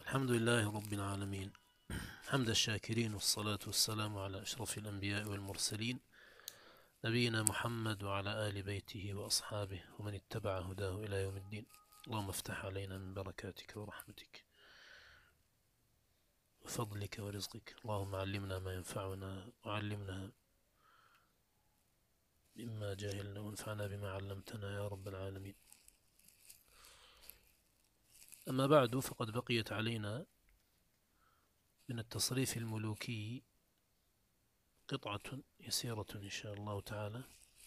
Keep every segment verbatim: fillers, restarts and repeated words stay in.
الحمد لله رب العالمين، حمد الشاكرين، والصلاة والسلام على أشرف الأنبياء والمرسلين، نبينا محمد وعلى آل بيته وأصحابه ومن اتبع هداه إلى يوم الدين. اللهم افتح علينا من بركاتك ورحمتك وفضلك ورزقك. اللهم علمنا ما ينفعنا وعلمنا مما جاهلنا وانفعنا بما علمتنا يا رب العالمين. أما بعد، فقد بقيت علينا من التصريف الملوكي قطعة يسيرة إن شاء الله تعالى.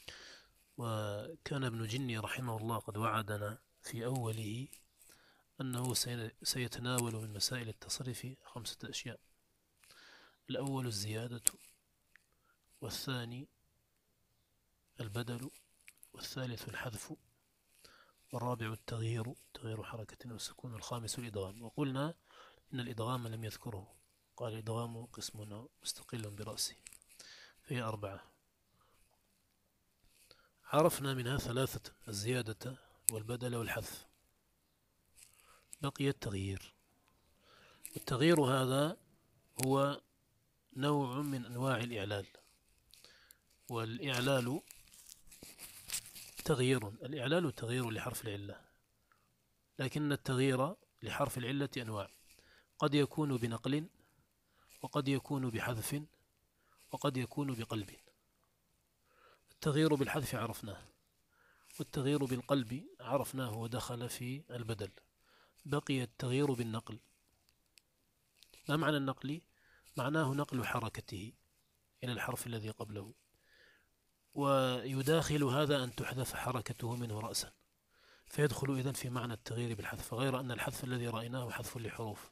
وكان ابن جني رحمه الله قد وعدنا في أوله أنه سيتناول من مسائل التصريف خمسة أشياء: الأول الزيادة، والثاني البدل، والثالث الحذف، والرابع التغيير تغيير حركة والسكون، والخامس الإدغام. وقلنا إن الإدغام لم يذكره، قال الإدغام قسم مستقل برأسه، فهي أربعة. عرفنا منها ثلاثة: الزيادة والبدل والحذف. بقي التغيير، والتغيير هذا هو نوع من أنواع الإعلال. والإعلال تغيير الإعلال تغيير لحرف العلة، لكن التغيير لحرف العلة أنواع: قد يكون بنقل، وقد يكون بحذف، وقد يكون بقلب. التغيير بالحذف عرفناه، والتغيير بالقلب عرفناه ودخل في البدل. بقي التغيير بالنقل. ما معنى النقل؟ معناه نقل حركته إلى الحرف الذي قبله، ويداخل هذا أن تحذف حركته منه رأسا، فيدخل إذن في معنى التغيير بالحذف، غير أن الحذف الذي رأيناه حذف لحروف.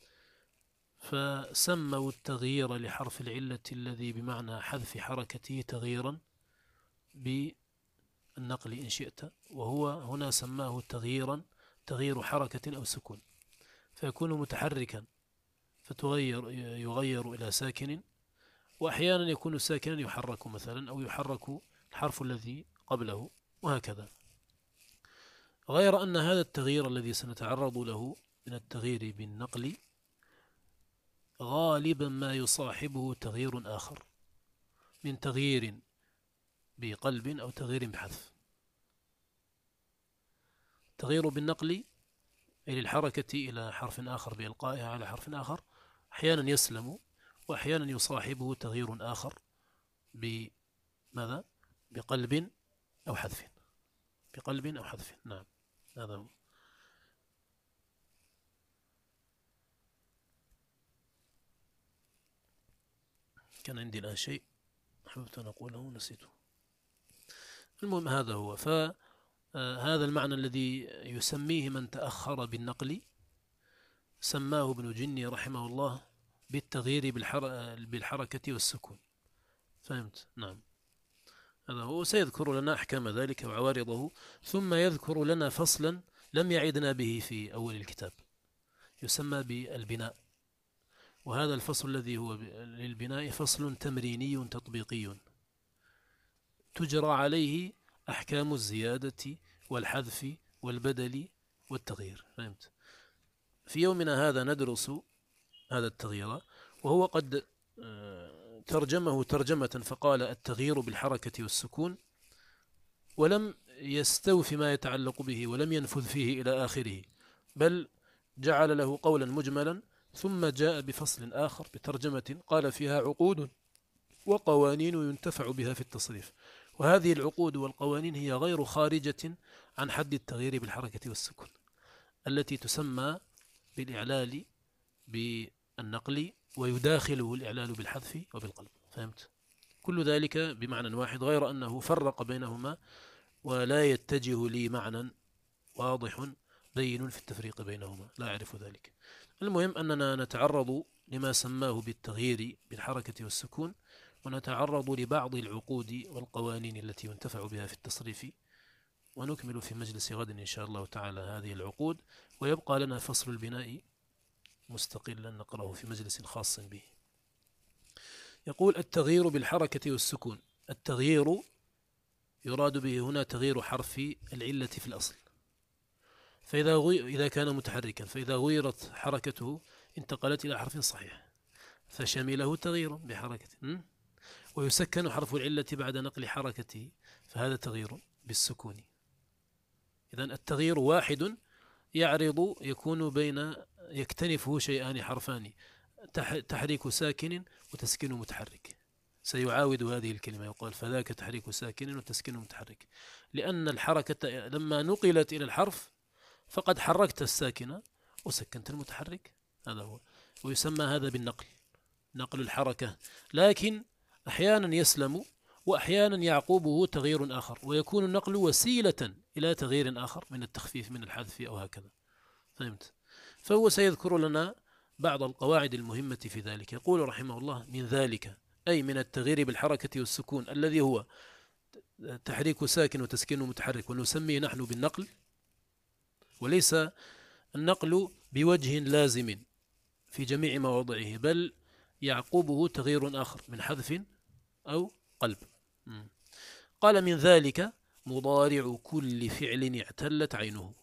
فسموا التغيير لحرف العلة الذي بمعنى حذف حركته تغييرا بالنقل إن شئت، وهو هنا سماه تغييرا تغيير حركة أو سكون، فيكون متحركا فتغير يغير إلى ساكن، وأحيانا يكون ساكنا يحرك مثلا، أو يحرك الحرف الذي قبله، وهكذا. غير أن هذا التغيير الذي سنتعرض له من التغيير بالنقل غالبا ما يصاحبه تغيير آخر، من تغيير بقلب أو تغيير بحذف. تغيير بالنقل أي للحركة إلى حرف آخر بإلقائها على حرف آخر أحيانا يسلم، وأحيانا يصاحبه تغيير آخر بماذا؟ بقلب أو حذف. بقلب أو حذف، نعم، هذا هو. كان عندي الآن شيء أحببت أن أقوله نسيته. المهم هذا هو. فهذا المعنى الذي يسميه من تأخر بالنقل سماه ابن جني رحمه الله بالتغيير بالحركة والسكون. فهمت؟ نعم، هذا هو. سيذكر لنا أحكام ذلك وعوارضه، ثم يذكر لنا فصلا لم يعدنا به في أول الكتاب، يسمى بالبناء. وهذا الفصل الذي هو للبناء فصل تمريني تطبيقي تجرى عليه أحكام الزيادة والحذف والبدل والتغيير. فهمت؟ في يومنا هذا ندرس هذا التغيير، وهو قد ترجمه ترجمة فقال التغيير بالحركة والسكون، ولم يستوفي ما يتعلق به، ولم ينفذ فيه إلى آخره، بل جعل له قولا مجملا، ثم جاء بفصل آخر بترجمة قال فيها عقود وقوانين ينتفع بها في التصريف. وهذه العقود والقوانين هي غير خارجة عن حد التغيير بالحركة والسكون، التي تسمى بالإعلال بالنقل، ويداخله الإعلال بالحذف وبالقلب. فهمت؟ كل ذلك بمعنى واحد، غير أنه فرق بينهما، ولا يتجه لي معنى واضح بين في التفريق بينهما، لا أعرف ذلك. المهم أننا نتعرض لما سماه بالتغيير بالحركة والسكون، ونتعرض لبعض العقود والقوانين التي ينتفع بها في التصريف، ونكمل في مجلس غد إن شاء الله تعالى هذه العقود، ويبقى لنا فصل البناء مستقلا نقرأه في مجلس خاص به. يقول التغيير بالحركة والسكون. التغيير يراد به هنا تغيير حرف العلة في الأصل، فإذا غي... إذا كان متحركا فإذا غيرت حركته انتقلت إلى حرف صحيح فشمله تغيير بحركته. ويسكن حرف العلة بعد نقل حركته فهذا تغيير بالسكون. إذن التغيير واحد يعرض يكون بين يكتنفه شيئان حرفان تحريك ساكن وتسكين متحرك. سيعاود هذه الكلمة يقال فذاك تحريك ساكن وتسكين متحرك، لأن الحركة لما نقلت إلى الحرف فقد حركت الساكنة وسكنت المتحرك، هذا هو. ويسمى هذا بالنقل، نقل الحركة. لكن أحيانا يسلم وأحيانا يعقوبه تغيير آخر، ويكون النقل وسيلة إلى تغيير آخر من التخفيف من الحذف أو هكذا. فهمت؟ فهو سيذكر لنا بعض القواعد المهمة في ذلك. يقول رحمه الله: من ذلك أي من التغيير بالحركة والسكون الذي هو تحريك ساكن وتسكين متحرك، ونسميه نحن بالنقل، وليس النقل بوجه لازم في جميع مواضعه، بل يعقوبه تغيير آخر من حذف أو قلب. قال: من ذلك مضارع كل فعل اعتلت عينه.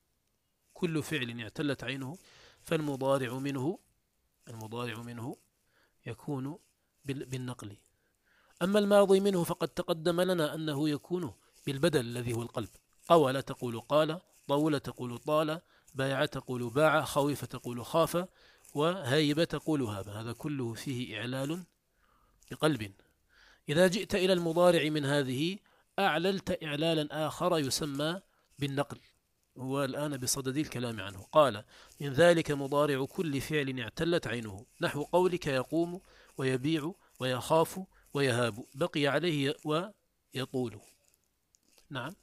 كل فعل اعتلت عينه، فالمضارع منه المضارع منه يكون بالنقل. أما الماضي منه فقد تقدم لنا أنه يكون بالبدل الذي هو القلب. قول تقول قال، طول تقول طال، بايع تقول باع، خوف تقول خاف، وهيب تقول هاب. هذا كله فيه إعلال بقلب. إذا جئت إلى المضارع من هذه أعللت إعلالا آخر يسمى بالنقل، هو الآن بصدد الكلام عنه. قال: من ذلك مضارع كل فعل اعتلت عينه، نحو قولك يقوم ويبيع ويخاف ويهاب، بقي عليه ويطول. نعم.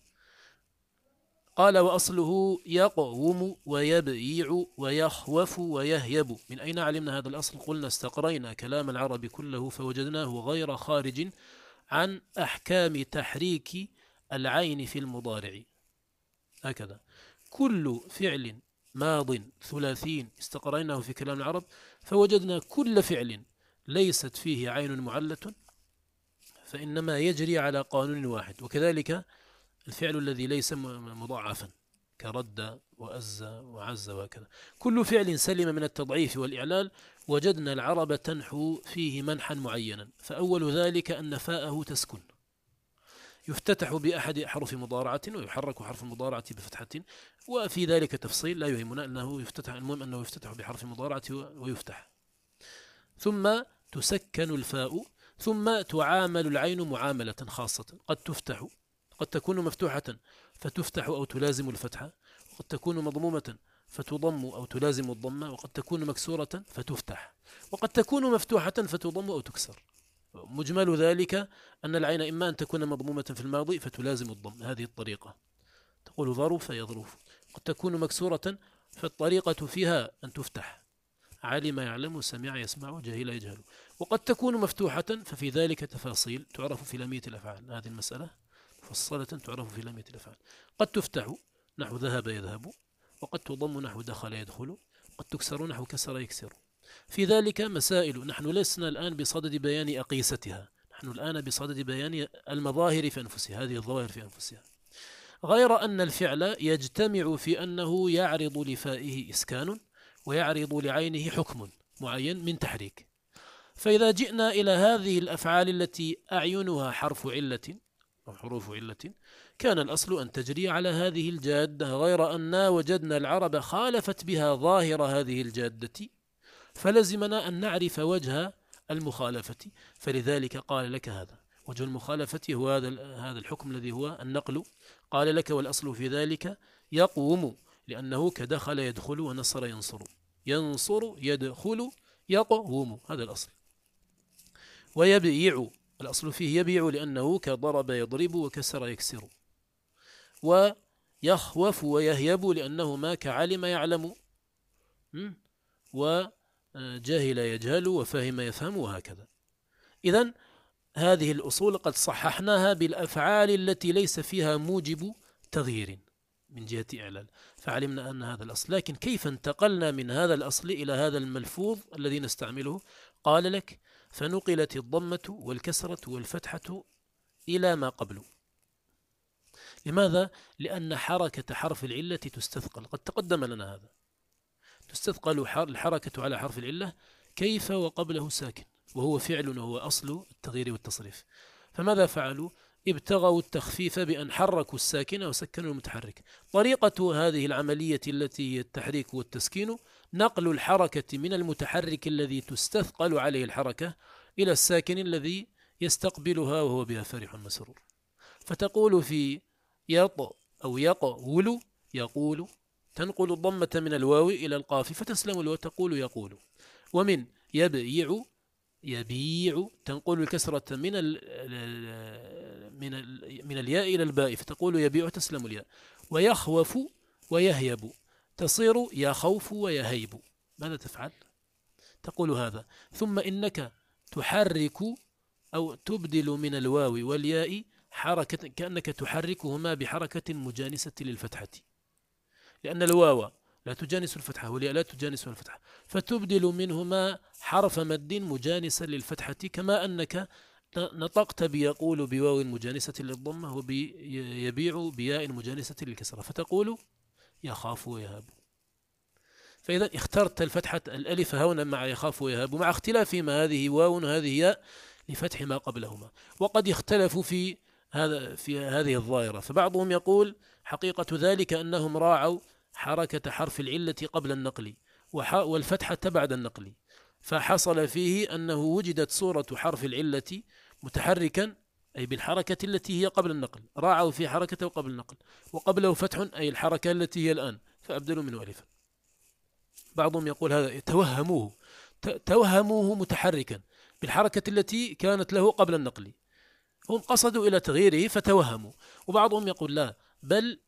قال: وأصله يقوم ويبيع ويخوف ويهيب. من أين علمنا هذا الأصل؟ قلنا: استقرينا كلام العرب كله فوجدناه غير خارج عن أحكام تحريك العين في المضارع. هكذا كل فعل ماض ثلاثي استقريناه في كلام العرب فوجدنا كل فعل ليست فيه عين معلة فإنما يجري على قانون واحد. وكذلك الفعل الذي ليس مضاعفا كرد وأز وعز وكذا، كل فعل سلم من التضعيف والإعلال وجدنا العرب تنحو فيه منحا معينا. فأول ذلك أن فاءه تسكن، يفتتح بأحد حرف مضارعة ويحرك حرف المضارعة بفتحة، وفي ذلك تفصيل لا يهمنا، أنه يفتتح، المهم أنه يفتتح بحرف المضارعة ويفتح. ثم تسكن الفاء، ثم تعامل العين معاملة خاصة، قد تفتح، قد تكون مفتوحة فتفتح أو تلازم الفتحة، وقد تكون مضمومة فتضم أو تلازم الضمة، وقد تكون مكسورة فتفتح، وقد تكون مفتوحة فتضم أو تكسر. مجمل ذلك أن العين إما أن تكون مضمومة في الماضي فتلازم الضم، هذه الطريقة، تقول ظرف يظرف. قد تكون مكسورة فالطريقة فيها أن تفتح، علم يعلم، سمع يسمع، جهل يجهل. وقد تكون مفتوحة ففي ذلك تفاصيل تعرف في لامية الأفعال، هذه المسألة مفصلة تعرف في لامية الأفعال. قد تفتح نحو ذهب يذهب، وقد تضم نحو دخل يدخل، قد تكسر نحو كسر يكسر. في ذلك مسائل نحن لسنا الآن بصدد بيان أقيستها، نحن الآن بصدد بيان المظاهر في أنفسها، هذه الظواهر في أنفسها. غير أن الفعل يجتمع في أنه يعرض لفائه إسكان ويعرض لعينه حكم معين من تحريك. فإذا جئنا إلى هذه الأفعال التي أعينها حرف علة أو حروف علة كان الأصل أن تجري على هذه الجادة، غير أننا وجدنا العرب خالفت بها ظاهر هذه الجادة، فلزمنا أن نعرف وجه المخالفة. فلذلك قال لك هذا وجه المخالفة هو هذا هذا الحكم الذي هو النقل. قال لك: والأصل في ذلك يقوم، لأنه كدخل يدخل ونصر ينصر، ينصر يدخل يقوم، هذا الأصل. ويبيع، الأصل فيه يبيع، لأنه كضرب يضرب وكسر يكسر. ويخوف ويهيب، لأنهما كعلم يعلم وجهل يجهل وفهم يفهم، وهكذا. إذن هذه الأصول قد صححناها بالأفعال التي ليس فيها موجب تغيير من جهة إعلال، فعلمنا أن هذا الأصل. لكن كيف انتقلنا من هذا الأصل إلى هذا الملفوظ الذي نستعمله؟ قال لك: فنقلت الضمة والكسرة والفتحة إلى ما قبله. لماذا؟ لأن حركة حرف العلة تستثقل، قد تقدم لنا هذا، تستثقل الحركة على حرف العلة كيف وقبله ساكن، وهو فعل وهو أصل التغيير والتصريف. فماذا فعلوا؟ ابتغوا التخفيف بأن حركوا الساكن وسكنوا المتحرك. طريقة هذه العملية التي هي التحريك والتسكين نقل الحركة من المتحرك الذي تستثقل عليه الحركة إلى الساكن الذي يستقبلها وهو بها فرح مسرور. فتقول في يط أو يقول يقول، تنقل الضمة من الواو إلى القاف فتسلم الواو تقول يقول. ومن يبيع يبيع تنقل الكسرة من ال من ال من الياء إلى الباء فتقول يبيع تسلم الياء. ويخوف ويهيب تصير يخوف ويهيب. ماذا تفعل؟ تقول هذا. ثم إنك تحرك أو تبدل من الواو والياء حركة كأنك تحركهما بحركة مجانسة للفتحة، لأن الواو لا تجانس الفتحة والياء لا تجانس الفتحة، فتبدل منهما حرف مد مجانسا للفتحة، كما أنك نطقت بيقول بواو مجانسة للضمة وبيبيع بياء مجانسة للكسرة فتقول يخاف ويهاب. فإذا اخترت الفتحة الألف هنا مع يخاف ويهاب مع اختلافهما هذه واو وهذه ياء لفتح ما قبلهما. وقد يختلفوا في هذا في هذه الظاهرة، فبعضهم يقول حقيقة ذلك أنهم راعوا حركة حرف العلة قبل النقل والفتحة بعد النقل، فحصل فيه أنه وجدت صورة حرف العلة متحركا أي بالحركة التي هي قبل النقل، راعوا في حركته قبل النقل، وقبله فتح أي الحركة التي هي الآن فأبدلوا منه ألفا. بعضهم يقول هذا توهموه توهموه متحركا بالحركة التي كانت له قبل النقل، هم قصدوا إلى تغييره فتوهموا. وبعضهم يقول لا، بل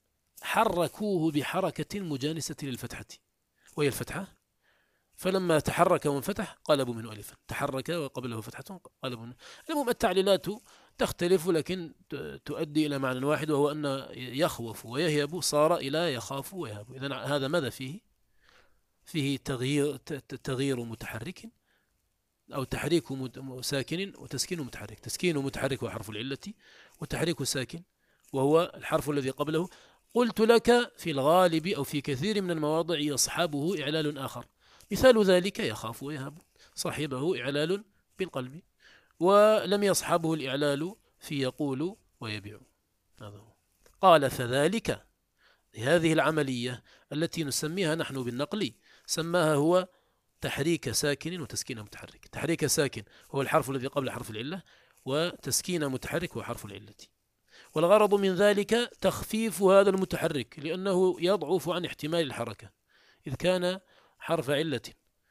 حركوه بحركة مجانسة للفتحة وهي الفتحة، فلما تحرك وانفتح قلبوا منه ألفا، تحرك وقبله فتحة قلبوا منه. المهم التعليلات تختلف لكن تؤدي إلى معنى واحد، وهو أن يخوف ويهيب صار إلى يخاف ويهب. إذن هذا ماذا فيه؟ فيه تغيير تغيير متحرك أو تحريك ساكن وتسكين متحرك. تسكين متحرك هو حرف العلة، وتحريك ساكن وهو الحرف الذي قبله. قلت لك في الغالب أو في كثير من المواضع يصحبه إعلال آخر، مثال ذلك يخاف ويهب صاحبه إعلال بالقلب، ولم يصحبه الإعلال في يقول ويبيع. هذا هو. قال فذلك هذه العملية التي نسميها نحن بالنقل سماها هو تحريك ساكن وتسكين متحرك. تحريك ساكن هو الحرف الذي قبل حرف العلة، وتسكين متحرك هو حرف العلة. والغرض من ذلك تخفيف هذا المتحرك لأنه يضعف عن احتمال الحركة إذ كان حرف علة،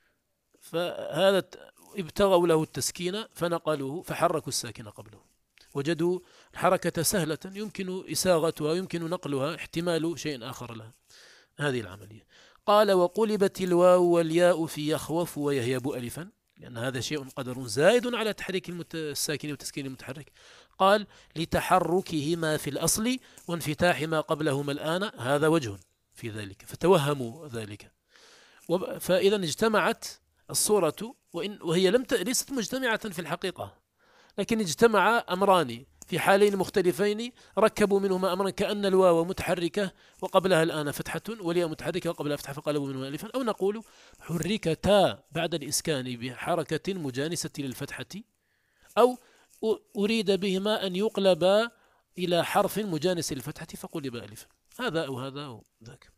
فهذا ابتغوا له التسكين فنقلوه فحركوا الساكن قبله، وجدوا الحركة سهلة يمكن إساغتها يمكن نقلها احتمال شيء آخر لها. هذه العملية. قال وقلبت الواو والياء في يخوف ويهيب ألفا، لأن هذا شيء قدر زائد على تحريك الساكن وتسكين المتحرك. قال لتحركهما في الأصل وانفتاح ما قبلهما الآن، هذا وجه في ذلك فتوهموا ذلك. فإذا اجتمعت الصورة وإن وهي لم ت... ليست مجتمعة في الحقيقة، لكن اجتمع أمران في حالين مختلفين ركبوا منهما أمرا، كأن الواو متحركة وقبلها الآن فتحة والياء متحركة وقبلها فتحة فقلبوا منهما ألفا، أو نقول حركتا بعد الإسكان بحركة مجانسة للفتحة، أو أريد بهما أن يقلبا إلى حرف مجانس للفتحة فقلب ألفا. هذا أو هذا أو ذاك.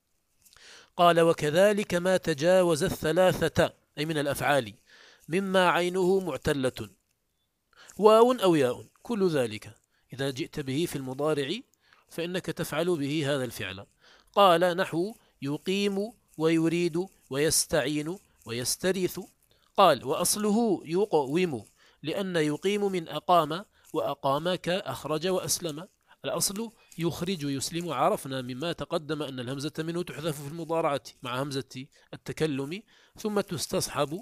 قال وكذلك ما تجاوز الثلاثة أي من الأفعال مما عينه معتلة واو أو ياء، كل ذلك إذا جئت به في المضارع فإنك تفعل به هذا الفعل. قال نحو يقيم ويريد ويستعين ويستريث. قال وأصله يقوم لأن يقيم من أقام، وأقامك أخرج وأسلم. الأصل يخرج يسلم، عرفنا مما تقدم أن الهمزة منه تحذف في المضارعة مع همزة التكلم ثم تستصحب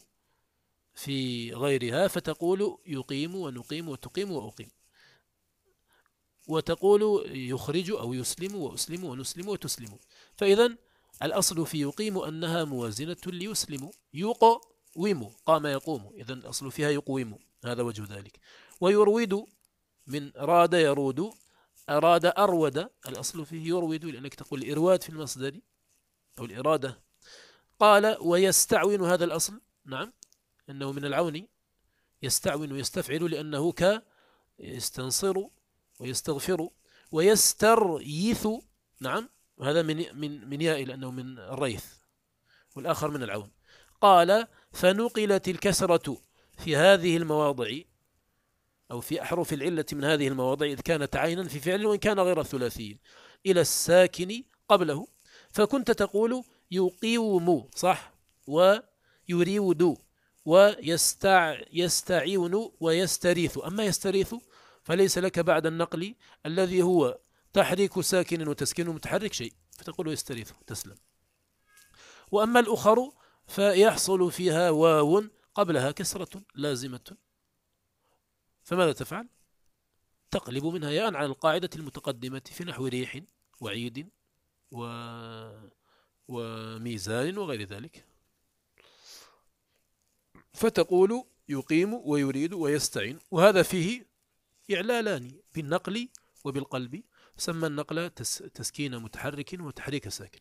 في غيرها فتقول يقيم ونقيم وتقيم وأقيم، وتقول يخرج أو يسلم وأسلم ونسلم وتسلم. فإذا الأصل في يقيم أنها موازنة ليسلم. يقوم قام يقوم، إذا الأصل فيها يقوم، هذا وجه ذلك. ويرويد من راد يرود أراد أرود، الأصل فيه يرود، لأنك تقول الإرواد في المصدر أو الإرادة. قال ويستعون، هذا الأصل نعم أنه من العون، يستعون ويستفعل لأنه ك يستنصر ويستغفر. ويستريث نعم، هذا من من من ياء لأنه من الريث، والآخر من العون. قال فنقلت الكسرة في هذه المواضع أو في أحرف العلة من هذه المواضع إذ كانت عينا في فعل وإن كان غير الثلاثي إلى الساكن قبله، فكنت تقول يقيوم صح، ويريد، ويستعين ويستريث. أما يستريث فليس لك بعد النقل الذي هو تحريك ساكن وتسكين متحرك شيء، فتقول يستريث تسلم. وأما الأخر فيحصل فيها واو قبلها كسرة لازمة، فماذا تفعل؟ تقلب منها ياء على القاعدة المتقدمة في نحو ريح وعيد و... وميزان وغير ذلك، فتقول يقيم ويريد ويستعين. وهذا فيه إعلالان بالنقل وبالقلب، سمى النقل تس... تسكين متحرك وتحريك ساكن.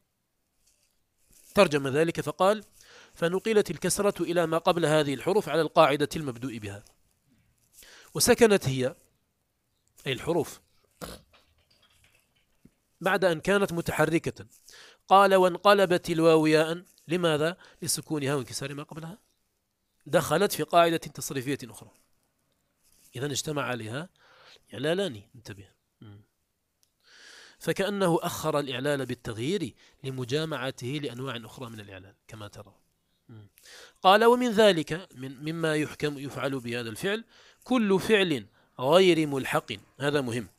ترجم ذلك فقال فنقلت الكسرة إلى ما قبل هذه الحروف على القاعدة المبدوء بها، وسكنت هي أي الحروف بعد أن كانت متحركة. قال وانقلبت الواو ياء، لماذا؟ لسكونها وانكسار ما قبلها، دخلت في قاعدة تصريفية أخرى، إذا اجتمع عليها إعلالان، انتبه. فكأنه أخر الإعلال بالتغيير لمجامعته لأنواع أخرى من الإعلال كما ترى. قال ومن ذلك من مما يحكم يفعل بهذا الفعل كل فعل غير ملحق. هذا مهم.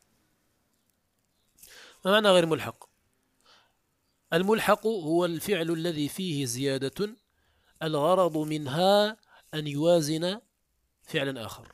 ما معنى غير ملحق؟ الملحق هو الفعل الذي فيه زيادة الغرض منها أن يوازن فعلا آخر.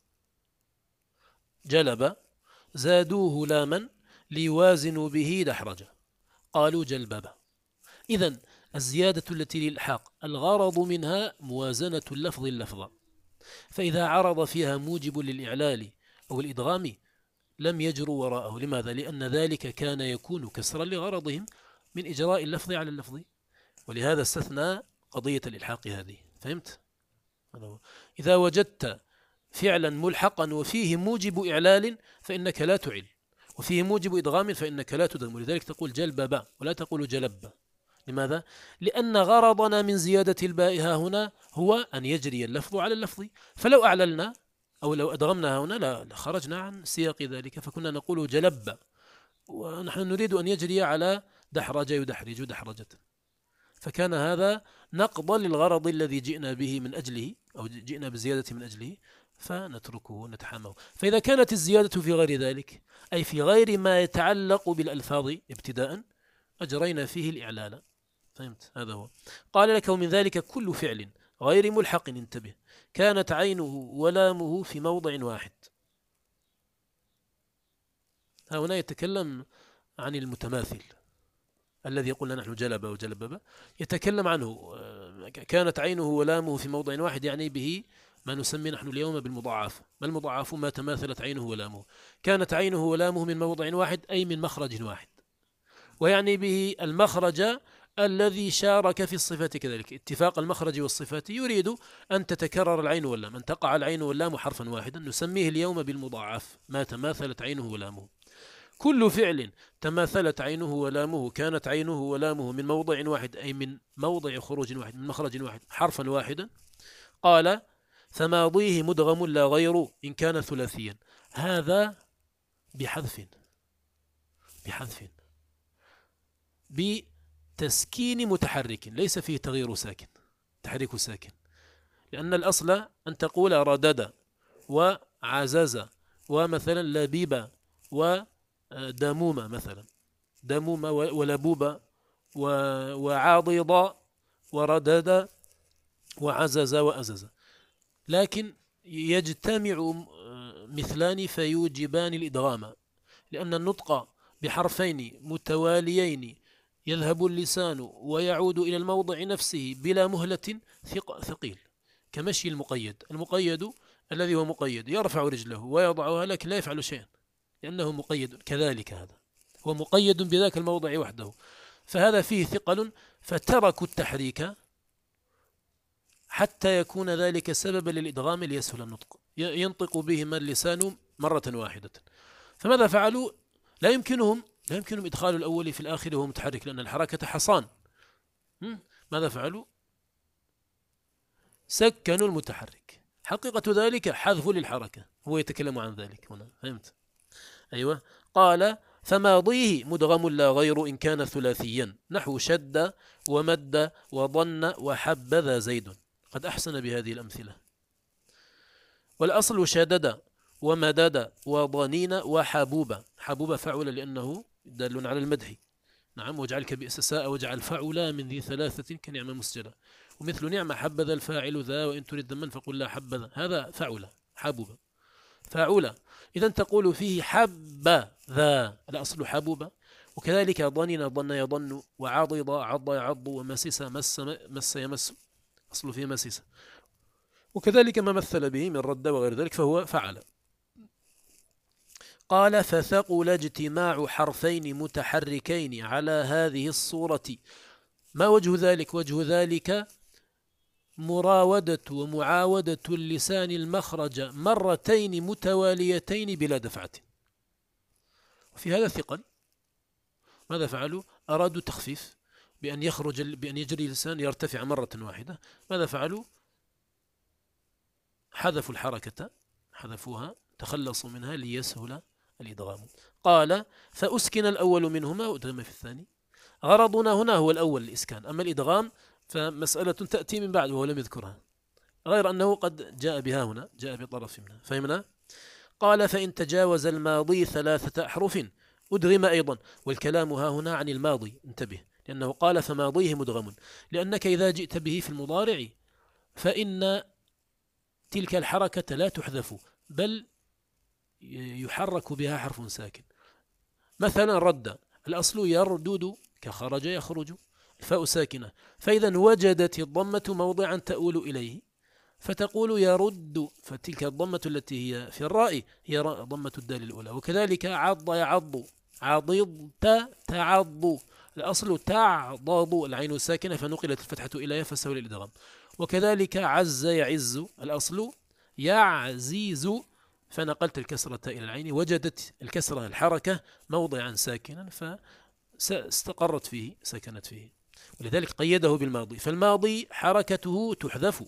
جلب زادوه لاما ليوازنوا به دحرجة، قالوا جلبب. إذن الزيادة التي للإلحاق الغرض منها موازنة اللفظ اللفظ، فإذا عرض فيها موجب للإعلال أو الإدغام لم يجروا وراءه. لماذا؟ لأن ذلك كان يكون كسرا لغرضهم من إجراء اللفظ على اللفظ، ولهذا استثنى قضية الإلحاق هذه. فهمت؟ إذا وجدت فعلا ملحقا وفيه موجب إعلال فإنك لا تعل، وفيه موجب إدغام فإنك لا تدغم. ولذلك تقول جلبب ولا تقول جلب. لماذا؟ لأن غرضنا من زيادة الباء ها هنا هو أن يجري اللفظ على اللفظ، فلو أعللنا أو لو أدغمنا هنا لا خرجنا عن سياق ذلك، فكنا نقول جلب، ونحن نريد أن يجري على دحرج يدحرج دحرجة، فكان هذا نقضا للغرض الذي جئنا به من أجله أو جئنا بزيادة من أجله، فنتركه نتحامه. فإذا كانت الزيادة في غير ذلك أي في غير ما يتعلق بالألفاظ ابتداء أجرينا فيه الإعلال. فهمت؟ هذا هو. قال لك ومن ذلك كل فعل غير ملحق، انتبه، كانت عينه ولامه في موضع واحد. هنا يتكلم عن المتماثل الذي قلنا نحن جلب وجلبب، يتكلم عنه. كانت عينه ولامه في موضع واحد يعني به ما نسمي نحن اليوم بالمضاعف. ما المضاعف؟ ما تماثلت عينه ولامه. كانت عينه ولامه من موضع واحد أي من مخرج واحد، ويعني به المخرج الذي شارك في الصفات كذلك. اتفاق المخرج والصفات يريد أن تتكرر العين واللام، أن تقع العين واللام حرفا واحدا، نسميه اليوم بالمضاعف، ما تماثلت عينه ولامه. كل فعل تماثلت عينه ولامه كانت عينه ولامه من موضع واحد أي من موضع خروج واحد من مخرج واحد حرفا واحدا. قال فماضيه مدغم لا غير إن كان ثلاثيا. هذا بحذف بحذف بتسكين متحرك، ليس فيه تغيير ساكن تحريك ساكن، لأن الأصل أن تقول ردد وعزز ومثلا لبيب ودموم، مثلا دموم ولبوب وعاضد وردد وعزز وأزز، لكن يجتمع مثلان فيوجبان الإدغام، لأن النطق بحرفين متواليين يذهب اللسان ويعود إلى الموضع نفسه بلا مهلة ثقيل، كمشي المقيد. المقيد الذي هو مقيد يرفع رجله ويضعها لكن لا يفعل شيئا، لأنه مقيد كذلك، هذا هو مقيد بذاك الموضع وحده، فهذا فيه ثقل، فتركوا التحريك حتى يكون ذلك سببا للإدغام ليسهل النطق، ينطق بهما اللسان مرة واحدة. فماذا فعلوا؟ لا يمكنهم لا يمكنهم إدخال الأول في الآخر وهو متحرك، لأن الحركة حصان. ماذا فعلوا؟ سكنوا المتحرك. حقيقة ذلك حذف للحركة، هو يتكلم عن ذلك هنا، فهمت؟ أيوة. قال فماضيه مدغم لا غير إن كان ثلاثيا، نحو شد ومد وضن وحبذا زيد. قد أحسن بهذه الأمثلة. والأصل شدد ومدد وضنين وحبوب. حبوب فعل لأنه دال على المدح. نعم. واجعلك بئس ساء واجعل فعلا من ذي ثلاثة كنعمة مسجلة. ومثل نعمة حبذا الفاعل ذا، وإن تريد من فقل لا حبذا، هذا فعل حبوب فاعل. إذا تقول فيه حب ذا، الأصل حبوب. وكذلك ضنين ضن يضن، وعضض عض يعض، ومسس مس مس يمس، أصل فيه مسس. وكذلك ما مثل به من رد وغير ذلك فهو فعل. قال فثقل اجتماع حرفين متحركين على هذه الصورة. ما وجه ذلك؟ وجه ذلك مراودة ومعاودة اللسان المخرج مرتين متواليتين بلا دفعة. وفي هذا ثقل. ماذا فعلوا؟ أرادوا تخفيف بأن يخرج بأن يجري اللسان يرتفع مرة واحدة. ماذا فعلوا؟ حذفوا الحركة، حذفوها، تخلصوا منها ليسهل الإدغام. قال فأسكن الأول منهما وأدغم في الثاني. غرضنا هنا هو الأول الإسكان، أما الإدغام فمسألة تأتي من بعد وهو لم يذكرها، غير أنه قد جاء بها هنا، جاء بطرف منها. فهمنا؟ قال فإن تجاوز الماضي ثلاثة أحرف أدغم أيضا. والكلام ها هنا عن الماضي، انتبه، لأنه قال فماضيه مدغم، لأنك إذا جئت به في المضارع فإن تلك الحركة لا تحذف، بل يحرك بها حرف ساكن. مثلا رد، الأصل يردد كخرج يخرج، الفاء ساكنة، فإذا وجدت الضمة موضعا تؤول إليه فتقول يرد، فتلك الضمة التي هي في الراء هي ضمة الدال الأولى. وكذلك عض يعض، عضضت تعض، الأصل تعضض، العين ساكنة فنقلت الفتحة إليها فسهل الإدغام. وكذلك عز يعز، الأصل يعزيز فنقلت الكسرة إلى العين، وجدت الكسرة الحركة موضعا ساكنا فاستقرت فيه، سكنت فيه، ولذلك قيده بالماضي. فالماضي حركته تحذف،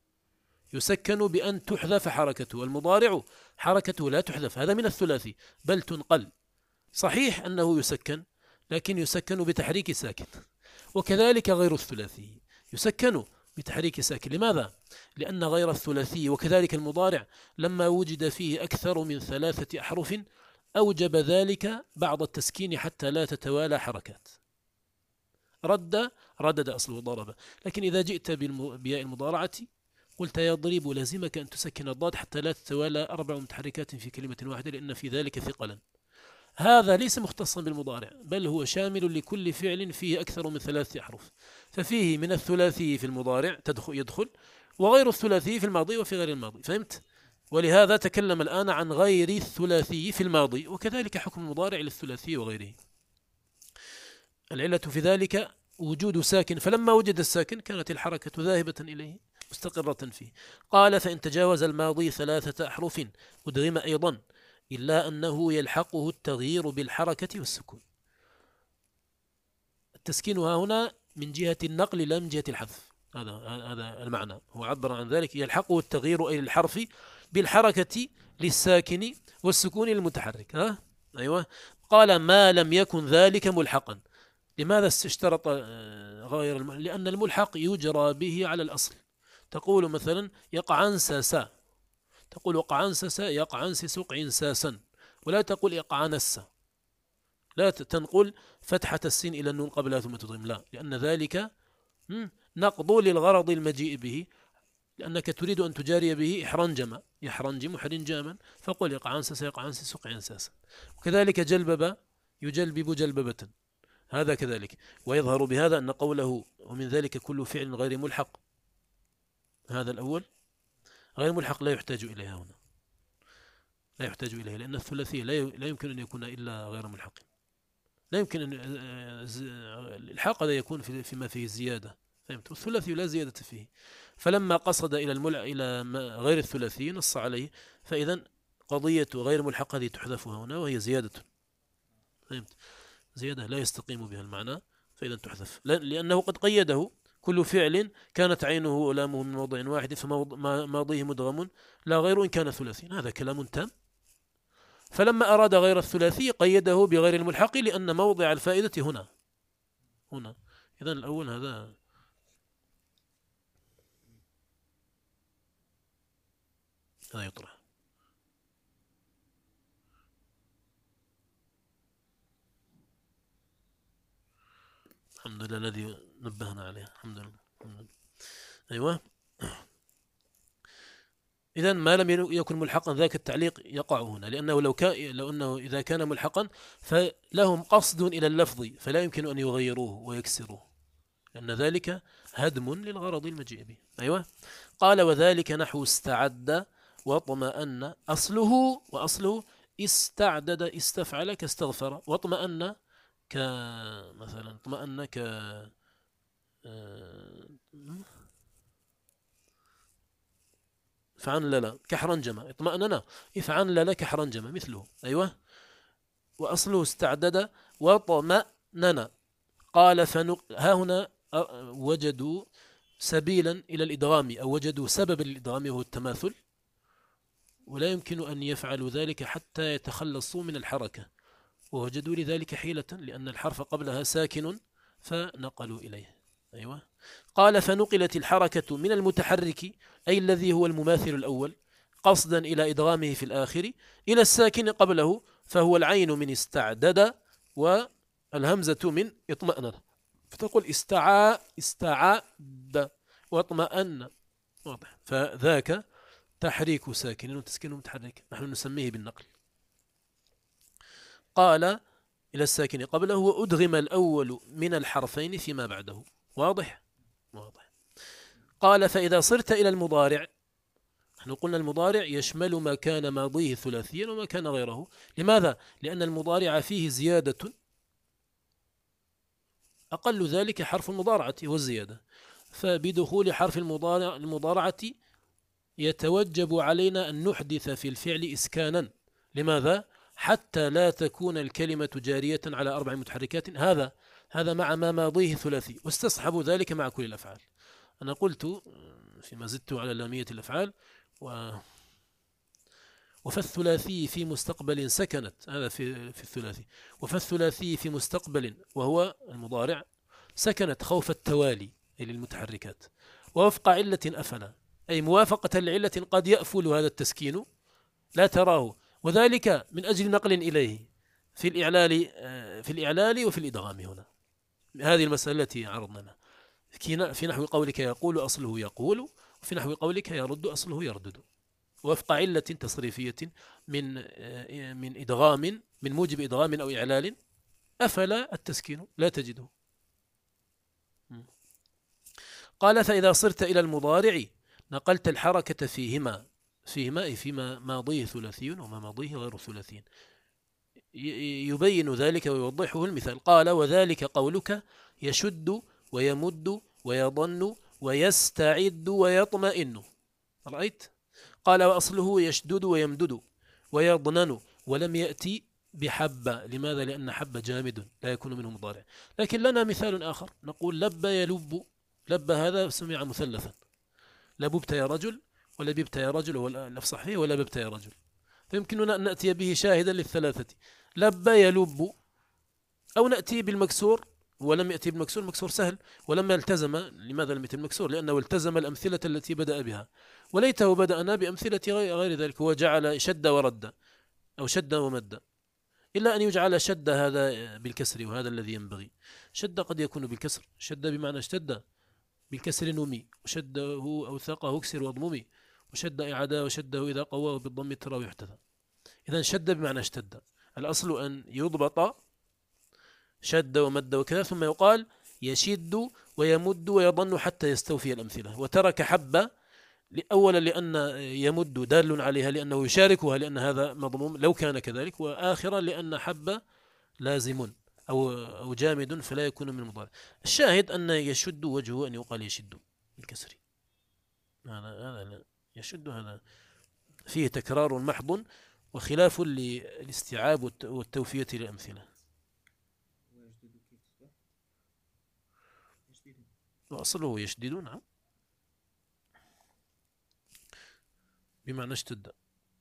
يسكن بأن تحذف حركته، والمضارع حركته لا تحذف، هذا من الثلاثي بل تنقل. صحيح أنه يسكن، لكن يسكن بتحريك ساكن. وكذلك غير الثلاثي يسكن بتحريك ساكن. لماذا؟ لأن غير الثلاثي وكذلك المضارع لما وجد فيه أكثر من ثلاثة أحرف أوجب ذلك بعض التسكين حتى لا تتوالى حركات. رد ردد أصله ضرب، لكن إذا جئت بياء المضارعة قلت يضرب لازمك أن تسكن الضاد حتى لا تتوالى أربع متحركات في كلمة واحدة، لأن في ذلك ثقلا. هذا ليس مختصا بالمضارع، بل هو شامل لكل فعل فيه أكثر من ثلاثة أحرف، ففيه من الثلاثي في المضارع تدخل يدخل، وغير الثلاثي في الماضي وفي غير الماضي. فهمت؟ ولهذا تكلم الآن عن غير الثلاثي في الماضي، وكذلك حكم المضارع للثلاثي وغيره. العلة في ذلك وجود ساكن، فلما وجد الساكن كانت الحركة ذاهبة إليه مستقرة فيه. قال فإن تجاوز الماضي ثلاثة أحرف أدغم أيضا، إلا أنه يلحقه التغيير بالحركة والسكون. التسكين ها هنا من جهة النقل لا من جهة الحذف، هذا هذا المعنى، هو عبر عن ذلك، يلحقه التغيير أي الحرف بالحركة للساكن والسكون للمتحرك. ها أيوة. قال ما لم يكن ذلك ملحقا. لماذا اشترط غير الملحق؟ لأن الملحق يجرى به على الأصل. تقول مثلا يقعنسس، تقول وقعنسس يقعنسس قعنساسا، ولا تقول يقعنس، لا تنقل فتحة السين إلى النون قبلها ثم تضم، لا، لأن ذلك نقض للغرض المجيء به، لأنك تريد أن تجاري به إحرنجم، يحرنجم حرنجاما، فقل يقعنسس يقعنسس قعنساسا. وكذلك جلبب يجلبب جلببة، هذا كذلك. ويظهر بهذا أن قوله ومن ذلك كل فعل غير ملحق، هذا الأول غير ملحق لا يحتاج إليها هنا، لا يحتاج إليه، لأن الثلاثي لا يمكن أن يكون إلا غير ملحق. لا يمكن أن الإلحاق هذا يكون فيما فيه الزيادة، فهمت؟ والثلاثي لا زيادة فيه. فلما قصد إلى الملع إلى غير الثلاثي نص عليه، فإذا قضية غير ملحق هذه تحذف هنا وهي زيادة، فهمت؟ زيادة لا يستقيم بها المعنى، فإذا تحذف، لأنه قد قيده: كل فعل كانت عينه ولامه من موضع واحد فماضيه مدغم لا غير إن كان ثلاثي. هذا كلام تام. فلما أراد غير الثلاثي قيده بغير الملحق لأن موضع الفائدة هنا هنا إذن الأول هذا هذا يطرح. الحمد لله الذي نبهنا عليه. الحمد لله. الحمد لله. أيوة. إذن ما لم يكن ملحقا ذاك التعليق يقع هنا، لأنه لو كان لو أنه إذا كان ملحقا فلهم قصد إلى اللفظ فلا يمكن أن يغيروه ويكسروه، لأن ذلك هدم للغرض المجيء به. أيوة. قال: وذلك نحو استعد واطمأن. أصله وأصله استعدد استفعل كاستغفر، واطمأن كمثلا اطمأن ك فعنلل كحرنجم، اطمأننا افعنلل كحرنجم مثله. أيوة. وأصله استعدد وطمأنن. قال: فنق... ها هنا وجدوا سبيلا إلى الإدغام، أو وجدوا سببا للإدغام وهو التماثل، ولا يمكن أن يفعلوا ذلك حتى يتخلصوا من الحركة، ووجدوا لذلك حيلة لأن الحرف قبلها ساكن فنقلوا إليه. أيوة. قال: فنقلت الحركة من المتحرك أي الذي هو المماثل الأول قصدا إلى إدغامه في الآخر إلى الساكن قبله، فهو العين من استعدد والهمزة من اطمأنن، فتقول استعى استعاد واطمأن. واضح. فذاك تحريك ساكن وتسكين متحرك، نحن نسميه بالنقل. قال: إلى الساكن قبله وأدغم الأول من الحرفين فيما بعده. واضح؟ واضح. قال: فإذا صرت إلى المضارع، نحن قلنا المضارع يشمل ما كان ماضيه ثلاثيا وما كان غيره. لماذا؟ لأن المضارع فيه زيادة، أقل ذلك حرف المضارعة والزيادة، فبدخول حرف المضارع المضارعة يتوجب علينا أن نحدث في الفعل إسكانا. لماذا؟ حتى لا تكون الكلمة جارية على أربع متحركات. هذا هذا مع ما ماضيه ثلاثي، واستصحبوا ذلك مع كل الأفعال. أنا قلت فيما زدت على لامية الأفعال و وفالثلاثي في مستقبل سكنت، هذا في في الثلاثي، وفالثلاثي في مستقبل وهو المضارع سكنت خوف التوالي أي للمتحركات، ووفق علة أفلا أي موافقة لعلة قد يأفل هذا التسكين لا تراه، وذلك من أجل نقل إليه في الإعلال في الإعلال وفي الإدغام. هنا هذه المسألة التي عرضنا في نحو قولك يقول أصله يقول، وفي نحو قولك يرد أصله يردد، وفق علة تصريفية من من إدغام من موجب إدغام أو إعلال أفل التسكين لا تجده. قال: فإذا صرت إلى المضارع نقلت الحركة فيهما فيهما أي فيما ماضيه ثلاثي وما ماضيه غير ثلاثي. يبين ذلك ويوضحه المثال. قال: وذلك قولك يشد ويمد ويضن ويستعد ويطمئن. رأيت؟ قال: وأصله يشدد ويمدد ويضنن، ولم يأتي بحبة. لماذا؟ لأن حبة جامد لا يكون منه مضارع. لكن لنا مثال آخر، نقول لب يلب. لب هذا سمع مثلثا، لببت يا رجل ولببت يا رجل هو الأفصح فيه، ولا ببت يا رجل، فيمكننا أن نأتي به شاهدا للثلاثة. لب يلب، أو نأتي بالمكسور ولم يأتي بالمكسور، مكسور سهل ولما التزم. لماذا لم يأتي بالمكسور؟ لأنه التزم الأمثلة التي بدأ بها، وليته بدأنا بأمثلة غير ذلك. هو جعل شد ورد أو شد ومد، إلا أن يجعل شد هذا بالكسر، وهذا الذي ينبغي. شد قد يكون بالكسر، شد بمعنى اشتد بالكسر نمي، وشده أوثقه اكسر واضممي، وشد إعادة وشده إذا قواه بالضم ترى ويحتذى. إذن شد بمعنى اشتد، الأصل أن يضبط شد ومد وكذا، ثم يقال يشد ويمد ويضن حتى يستوفي الأمثلة. وترك حبة أولا لأن يمد دال عليها لأنه يشاركها لأن هذا مضموم لو كان كذلك، وآخرا لأن حب لازم أو أو جامد فلا يكون من المضارع. الشاهد أن يشد وجهه أن يقال يشد بالكسر، هذا هذا يشد، هذا فيه تكرار محض وخلاف للاستيعاب والتوفية للأمثلة. وأصله يشدد، نعم، بمعنى اشتد.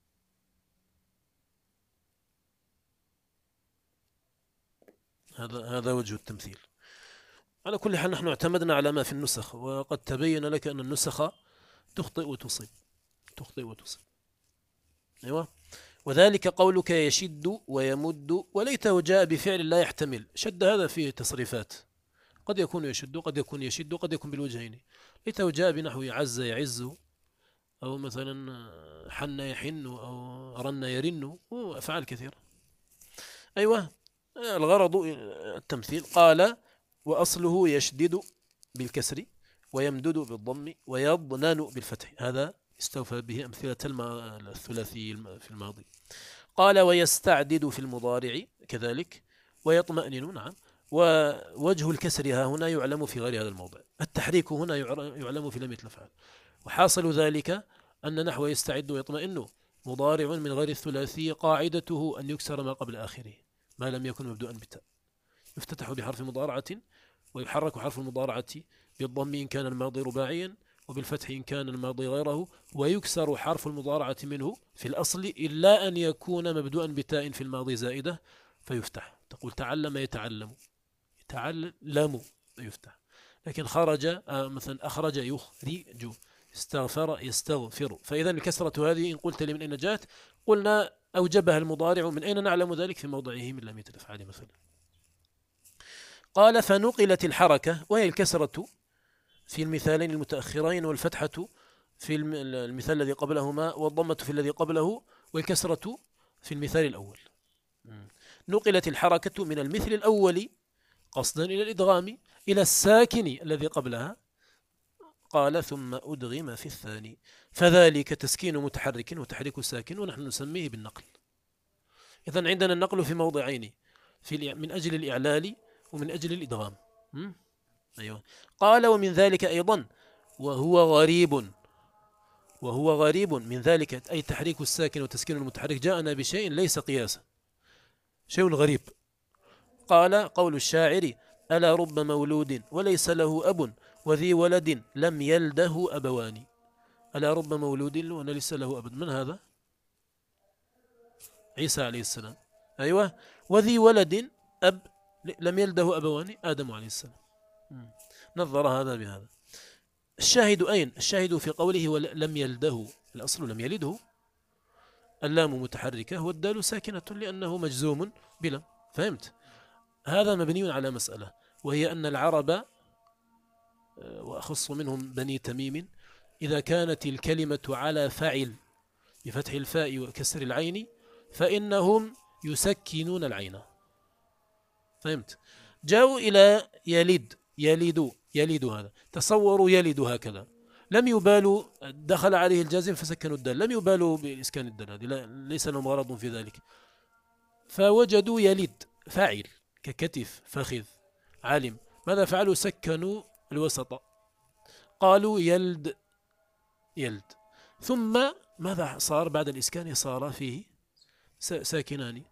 هذا هذا وجه التمثيل. على كل حال نحن اعتمدنا على ما في النسخ، وقد تبين لك أن النسخ تخطئ وتصيب، تخطئ وتصيب. أيوة. وذلك قولك يشد ويمد وليته جاء بفعل لا يحتمل شد، هذا فيه تصريفات، قد يكون يشد وقد يكون يشد وقد يكون بالوجهين. ليته جاء بنحو عز يعز، أو مثلا حن يحن، أو رن يرن، وأفعال كثيرة. أيوة. الغرض التمثيل. قال وأصله يشدد بالكسر ويمدد بالضم ويضنن بالفتح، هذا استوفى به أمثلة الثلاثي في الماضي. قال ويستعدد في المضارع كذلك ويطمئنن، نعم. ووجه الكسر ها هنا يعلم في غير هذا الموضع، التحريك هنا يعلم في لم يتل الأفعال. وحاصل ذلك أن نحو يستعد ويطمئن مضارع من غير الثلاثي قاعدته أن يكسر ما قبل آخره ما لم يكن مبدوءا بتاء، يفتتح بحرف مضارعة ويحرك حرف المضارعة بالضم إن كان الماضي رباعيا وبالفتح إن كان الماضي غيره، ويكسر حرف المضارعة منه في الأصل إلا أن يكون مبدوءا بتاء في الماضي زائدة فيفتح. تقول تعلم يتعلم، يتعلم يفتح. لكن خرج آه مثلا أخرج يخرج، استغفر يستغفر. فإذا الكسرة هذه إن قلت لي من أين جاءت، قلنا أوجبها المضارع. من أين نعلم ذلك؟ في موضعه من لم يتل الأفعال مثلا. قال فنقلت الحركة وهي الكسرة في المثالين المتأخرين، والفتحة في المثال الذي قبلهما، والضمة في الذي قبله، والكسرة في المثال الأول. نقلت الحركة من المثل الأول قصدا إلى الإدغام إلى الساكن الذي قبلها. قال ثم أدغم في الثاني، فذلك تسكين متحرك وتحريك ساكن، ونحن نسميه بالنقل. إذن عندنا النقل في موضعين، في من أجل الإعلال ومن أجل الإدغام. أيوة. قال ومن ذلك أيضا وهو غريب، وهو غريب من ذلك أي تحريك الساكن وتسكين المتحرك جاءنا بشيء ليس قياسا، شيء غريب. قال قول الشاعر ألا رب مولود وليس له أب وذي ولد لم يلده أبوان. ألا رب مولود وليس له أب، من هذا؟ عيسى عليه السلام. أيوة. وذي ولد أب لم يلده أبوان، آدم عليه السلام. نظر هذا بهذا. الشاهد أين؟ الشاهد في قوله لم يلده، الأصل لم يلده، اللام متحركة والدال ساكنة لأنه مجزوم بلم. فهمت؟ هذا مبني على مسألة، وهي أن العرب وأخص منهم بني تميم إذا كانت الكلمة على فعل بفتح الفاء وكسر العين فإنهم يسكنون العين. فهمت؟ جاءوا إلى يلد، يلد يلد، هذا تصوروا يلد هكذا، لم يبالوا، دخل عليه الجازم فسكنوا الدال، لم يبالوا بإسكان الدال، هذه ليس لهم غرض في ذلك. فوجدوا يلد فاعل ككتف فخذ عالم، ماذا فعلوا؟ سكنوا الوسط، قالوا يلد يلد. ثم ماذا صار بعد الإسكان؟ صار فيه ساكنان،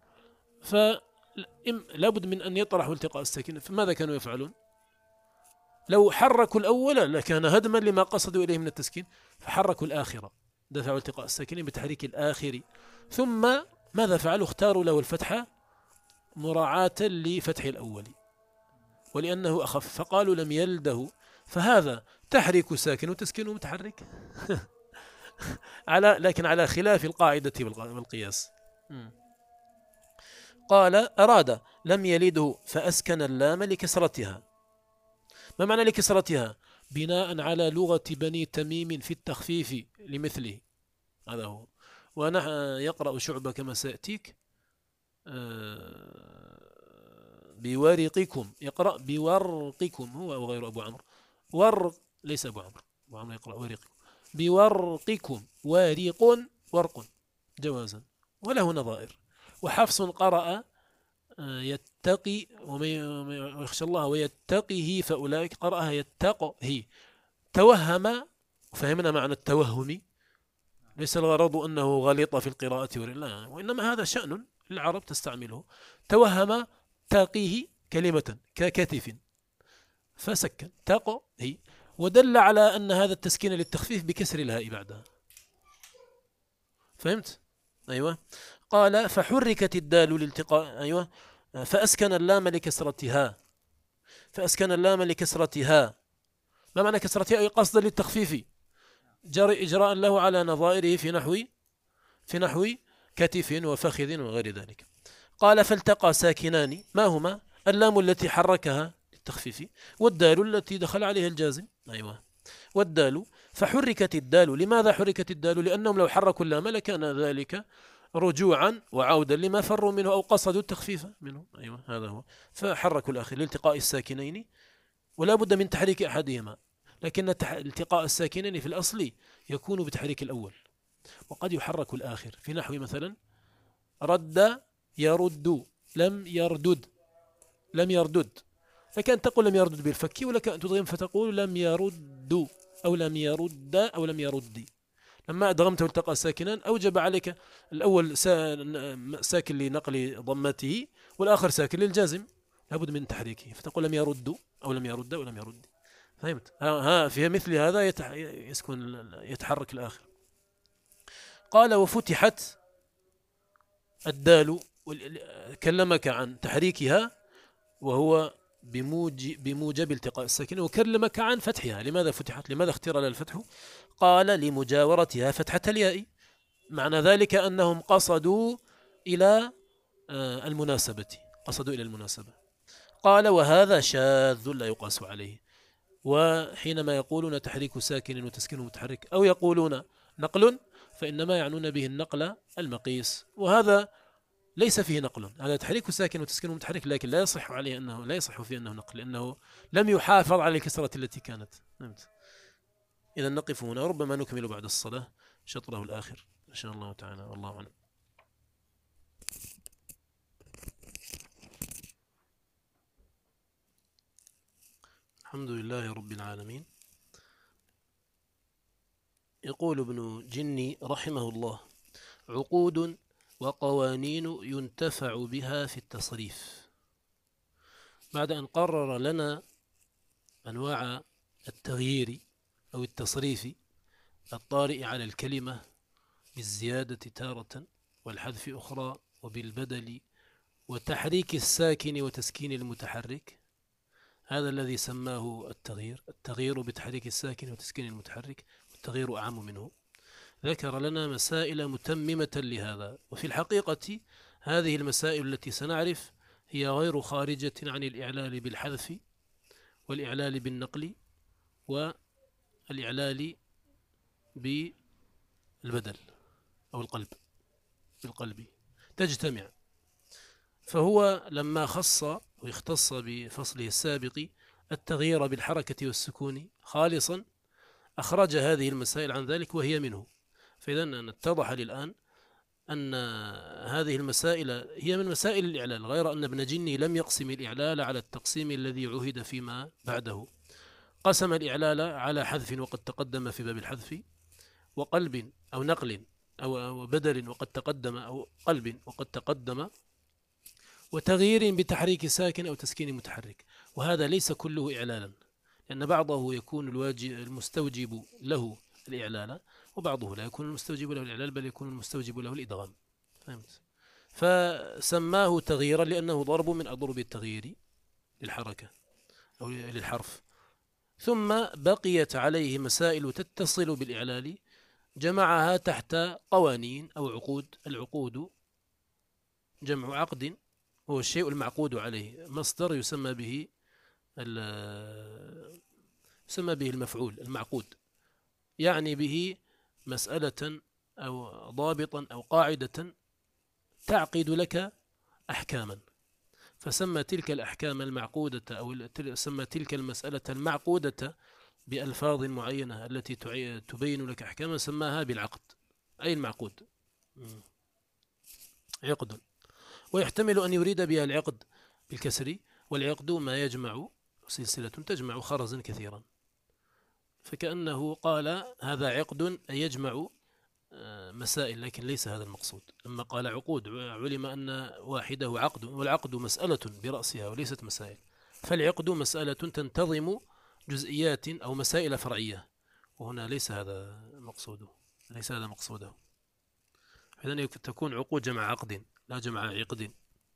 فلابد من أن يطرحوا التقاء الساكن. فماذا كانوا يفعلون؟ لو حركوا الأول لكان هدما لما قصدوا إليه من التسكين، فحركوا الآخرة، دفعوا التقاء الساكنين بتحريك الآخر. ثم ماذا فعلوا؟ اختاروا له الفتحة مراعاة لفتح الأول ولأنه أخف، فقالوا لم يلده، فهذا تحريك ساكن وتسكين متحرك على لكن على خلاف القاعدة والقياس. قال أراد لم يلده فأسكن اللام لكسرتها. ما معنى لكسرتها؟ بناء على لغة بني تميم في التخفيف لمثله، هذا هو. وأنا يقرأ شعبة كما سيأتيك بورقكم، يقرأ بورقكم هو أو غير أبو عمرو، ورق ليس أبو عمرو، أبو عمرو يقرأ ورقكم. بورقكم وارق ورق جوازا وله نظائر. وحفص قرأ يتقي ويخشى الله ويتقيه فأولئك قرأها يتقه. توهم، وفهمنا معنى التوهم، ليس الغرض أنه غلط في القراءة لا، وإنما هذا شأن العرب تستعمله. توهم تقيه كلمة ككتف فسكن تقه، ودل على أن هذا التسكين للتخفيف بكسر الهاء بعدها. فهمت؟ أيوة. قال فحركت الدال لالتقاء، أيوة، فأسكن اللام لكسرتها، فأسكن اللام لكسرتها. ما معنى كسرتها؟ أي قصدا للتخفيف، جرى إجراء له على نظائره في نحو في نحو كتف وفخذ وغير ذلك. قال فالتقى ساكنان، ما هما؟ اللام التي حركها للتخفيف، والدال التي دخل عليها الجازم. أيوة. والدال فحركت الدال. لماذا حركت الدال؟ لأنهم لو حركوا اللام لكان ذلك رجوعا وعودا لما فروا منه أو قصدوا التخفيف منه. أيوة هذا هو. فحركوا الآخر لالتقاء الساكنين، ولا بد من تحريك أحدهما، لكن التقاء الساكنين في الأصل يكون بتحريك الأول، وقد يحرك الآخر في نحو مثلا رد يرد، لم يردد، لم يردد، لكن تقول لم يردد بالفك، ولك أن تضغم فتقول لم يرد أو لم يرد أو لم يرد. لما أدغمته التقى ساكنان أوجب عليك الأول ساكن لنقل ضمته والآخر ساكن للجازم، لابد من تحريكه، فتقول لم يرد أو لم يرد أو لم يرد. فهمت؟ ها في مثل هذا يسكن يتحرك الآخر. قال وفتحت الدال، كلمك عن تحريكها وهو بموجب, بموجب التقاء الساكن، وكلمك عن فتحها. لماذا فتحت؟ لماذا اختير لها الفتح؟ قال لمجاورتها فتحة الياء، معنى ذلك أنهم قصدوا إلى المناسبة، قصدوا إلى المناسبة. قال وهذا شاذ لا يقاس عليه. وحينما يقولون تحريك ساكن وتسكين متحرك أو يقولون نقل، فإنما يعنون به النقل المقيس، وهذا ليس فيه نقل، هذا تحريك ساكن وتسكين متحرك، لكن لا يصح عليه أنه لا يصح فيه أنه نقل، لأنه لم يحافظ على الكسرة التي كانت. إذا نقف هنا، ربما نكمل بعد الصلاة شطره الآخر إن شاء الله تعالى، والله أعلم. الحمد لله رب العالمين. يقول ابن جني رحمه الله: عقود وقوانين ينتفع بها في التصريف. بعد أن قرر لنا أنواع التغيير أو التصريف الطارئ على الكلمة بالزيادة تارة والحذف أخرى وبالبدل وتحريك الساكن وتسكين المتحرك، هذا الذي سماه التغيير، التغيير بتحريك الساكن وتسكين المتحرك، والتغيير أعم منه. ذكر لنا مسائل متممة لهذا، وفي الحقيقة هذه المسائل التي سنعرف هي غير خارجة عن الإعلال بالحذف والإعلال بالنقل والإعلال بالبدل أو القلب، بالقلب تجتمع. فهو لما خص ويختص بفصله السابق التغيير بالحركة والسكون خالصا أخرج هذه المسائل عن ذلك وهي منه. فإذا اتضح للآن أن هذه المسائل هي من مسائل الإعلال، غير أن ابن جني لم يقسم الإعلال على التقسيم الذي عهد فيما بعده. قسم الإعلال على حذف وقد تقدم في باب الحذف، وقلب أو نقل أو بدل وقد تقدم، أو قلب وقد تقدم، وتغيير بتحريك ساكن أو تسكين متحرك. وهذا ليس كله إعلالا، لأن بعضه يكون الواجب المستوجب له الإعلال، وبعضه لا يكون المستوجب له الإعلال بل يكون المستوجب له الإدغام. فهمت؟ فسماه تغييرا لأنه ضرب من أضرب التغيير للحركة أو للحرف. ثم بقيت عليه مسائل تتصل بالإعلال، جمعها تحت قوانين أو عقود. العقود جمع عقد، هو الشيء المعقود عليه، مصدر يسمى به يسمى به المفعول المعقود، يعني به مسألة أو ضابطا أو قاعدة تعقد لك أحكاما، فسمى تلك الأحكام المعقودة أو سمى تلك المسألة المعقودة بألفاظ معينة التي تبين لك أحكاما سماها بالعقد. أي المعقود عقد. ويحتمل أن يريد بها العقد بالكسر، والعقد ما يجمع سلسلة تجمع خرزا كثيرا، فكأنه قال هذا عقد يجمع مسائل، لكن ليس هذا المقصود. لما قال عقود علم أن واحده عقد، والعقد مسألة برأسها وليست مسائل، فالعقد مسألة تنتظم جزئيات أو مسائل فرعية، وهنا ليس هذا مقصوده، ليس هذا مقصوده. إذن تكون عقود جمع عقد لا جمع عقد،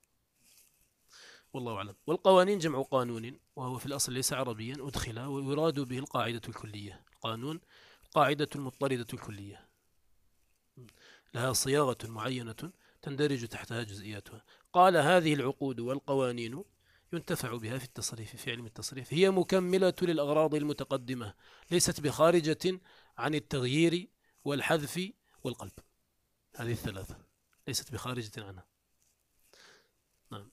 والله أعلم. والقوانين جمع قانون، وهو في الأصل ليس عربيا، أدخل ويراد به القاعدة الكلية. القانون قاعدة المضطردة الكلية لها صياغة معينة تندرج تحتها جزئياتها. قال هذه العقود والقوانين ينتفع بها في التصريف، في علم التصريف، هي مكملة للأغراض المتقدمة، ليست بخارجة عن التغيير والحذف والقلب. هذه الثلاثة ليست بخارجة عنها. نعم.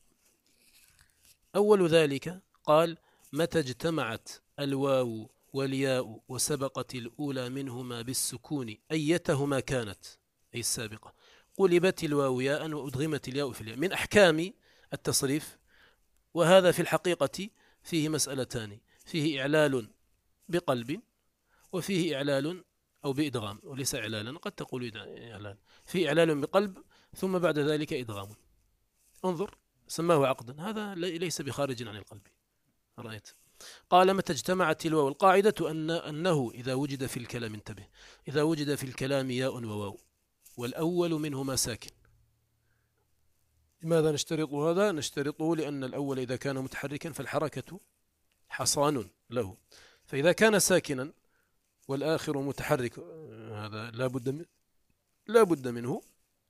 أول ذلك قال متى اجتمعت الواو والياء وسبقت الأولى منهما بالسكون أيتهما كانت، أي السابقة، قلبت الواو ياء وأدغمت الياء في الياء. من أحكام التصريف، وهذا في الحقيقة فيه مسألتان، فيه إعلال بقلب وفيه إعلال أو بإدغام، وليس إعلالا، قد تقول إعلال. فيه إعلال بقلب ثم بعد ذلك إدغام. انظر، سماه عقدا، هذا ليس بخارج عن القلب. رأيت؟ قال متى اجتمعت الواو، القاعدة أن أنه إذا وجد في الكلام، انتبه، إذا وجد في الكلام ياء وواو والأول منهما ساكن. لماذا نشترط هذا؟ نشترطه لأن الأول إذا كان متحركا فالحركة حصان له، فإذا كان ساكنا والآخر متحرك هذا لا بد من لا بد منه،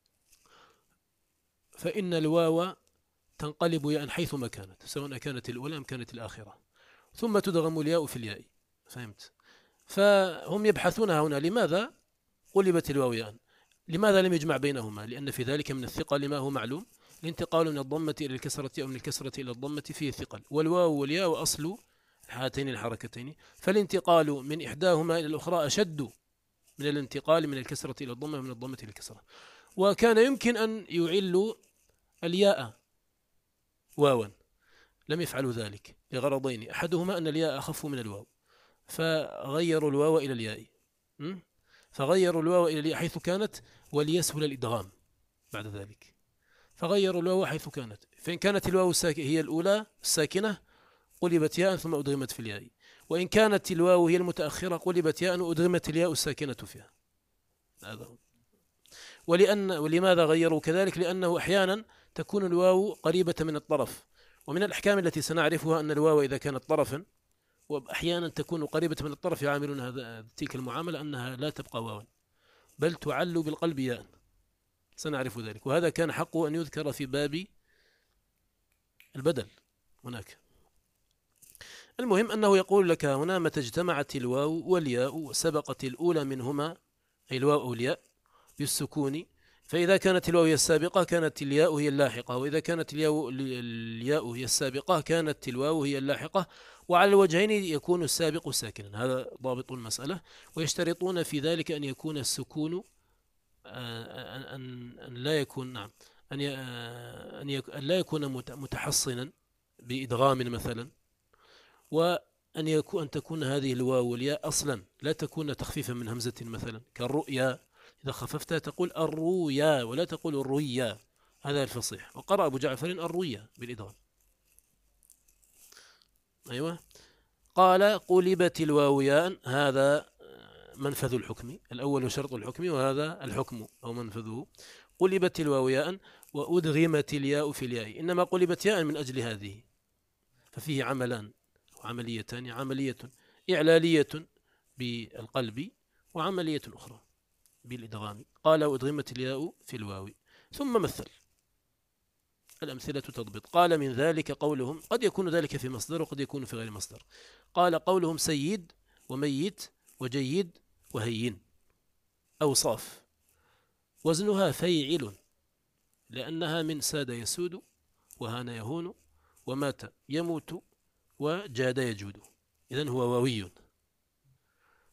فإن الواو تنقلب ياء حيثما كانت، سواء كانت الأولى أم كانت الآخرة، ثم تدغم الياء في الياء. فهمت؟ فهم يبحثون هنا لماذا قلبت الواو ياء، لماذا لم يجمع بينهما؟ لأن في ذلك من الثقة لما هو معلوم، الانتقال من الضمة إلى الكسرة أو من الكسرة إلى الضمة فيه ثقل، والواو والياء أصل هاتين الحركتين، فالانتقال من إحداهما إلى الأخرى أشد من الانتقال من الكسرة إلى الضمة ومن الضمة إلى الكسرة. وكان يمكن أن يعلوا الياء واوا، لم يفعلوا ذلك لغرضين، أحدهما أن الياء أخف من الواو، فغيروا الواو إلى الياء، فغيروا الواو إلى الياء حيث كانت وليسهل الإدغام بعد ذلك، فغيروا الواو حيث كانت، فإن كانت الواو هي الأولى الساكنة قلبت ياء ثم أدغمت في الياء، وإن كانت الواو هي المتأخرة قلبت ياء وأدغمت الياء الساكنة فيها. هذا هو. ولأن ولماذا غيروا كذلك؟ لأنه أحيانا تكون الواو قريبة من الطرف، ومن الأحكام التي سنعرفها أن الواو إذا كانت طرفا وأحيانا تكون قريبة من الطرف يعاملون هذا تلك المعاملة أنها لا تبقى واوا بل تعل بالقلب ياء، سنعرف ذلك، وهذا كان حقه أن يذكر في باب البدل هناك. المهم أنه يقول لك هنا متى اجتمعت الواو والياء وسبقت الأولى منهما، أي الواو أو الياء، بالسكون، فإذا كانت الواو هي السابقة كانت الياء هي اللاحقة، وإذا كانت الياء الياء هي السابقة كانت الواو هي اللاحقة، وعلى الوجهين يكون السابق ساكنا. هذا ضابط المسألة. ويشترطون في ذلك أن يكون السكون أن أن لا يكون نعم أن أن لا يكون متحصنا بإدغام مثلا، وأن يكون أن تكون هذه الواو والياء أصلا لا تكون تخفيفا من همزة مثلا كالرؤيا، إذا خففتها تقول الرؤيا ولا تقول الرؤيا، هذا الفصيح. وقرأ أبو جعفر الرؤيا بالإدغام. أيوة. قال قلبت الواو ياء، هذا منفذ الحكم، الأول شرط الحكم وهذا الحكم أو منفذه. قلبت الواو ياء وأدغمت الياء في الياء، إنما قلبت ياء من أجل هذه، ففيه عملان وعمليتان، عملية إعلالية بالقلب وعملية أخرى بالإدغام. قال وأدغمت الياء في الواو، ثم مثل الأمثلة تضبط. قال من ذلك قولهم، قد يكون ذلك في مصدر وقد يكون في غير مصدر. قال قولهم سيد وميت وجيد وهين أوصاف وزنها فيعل، لأنها من ساد يسود وهان يهون ومات يموت وجاد يجود، إذن هو واوي.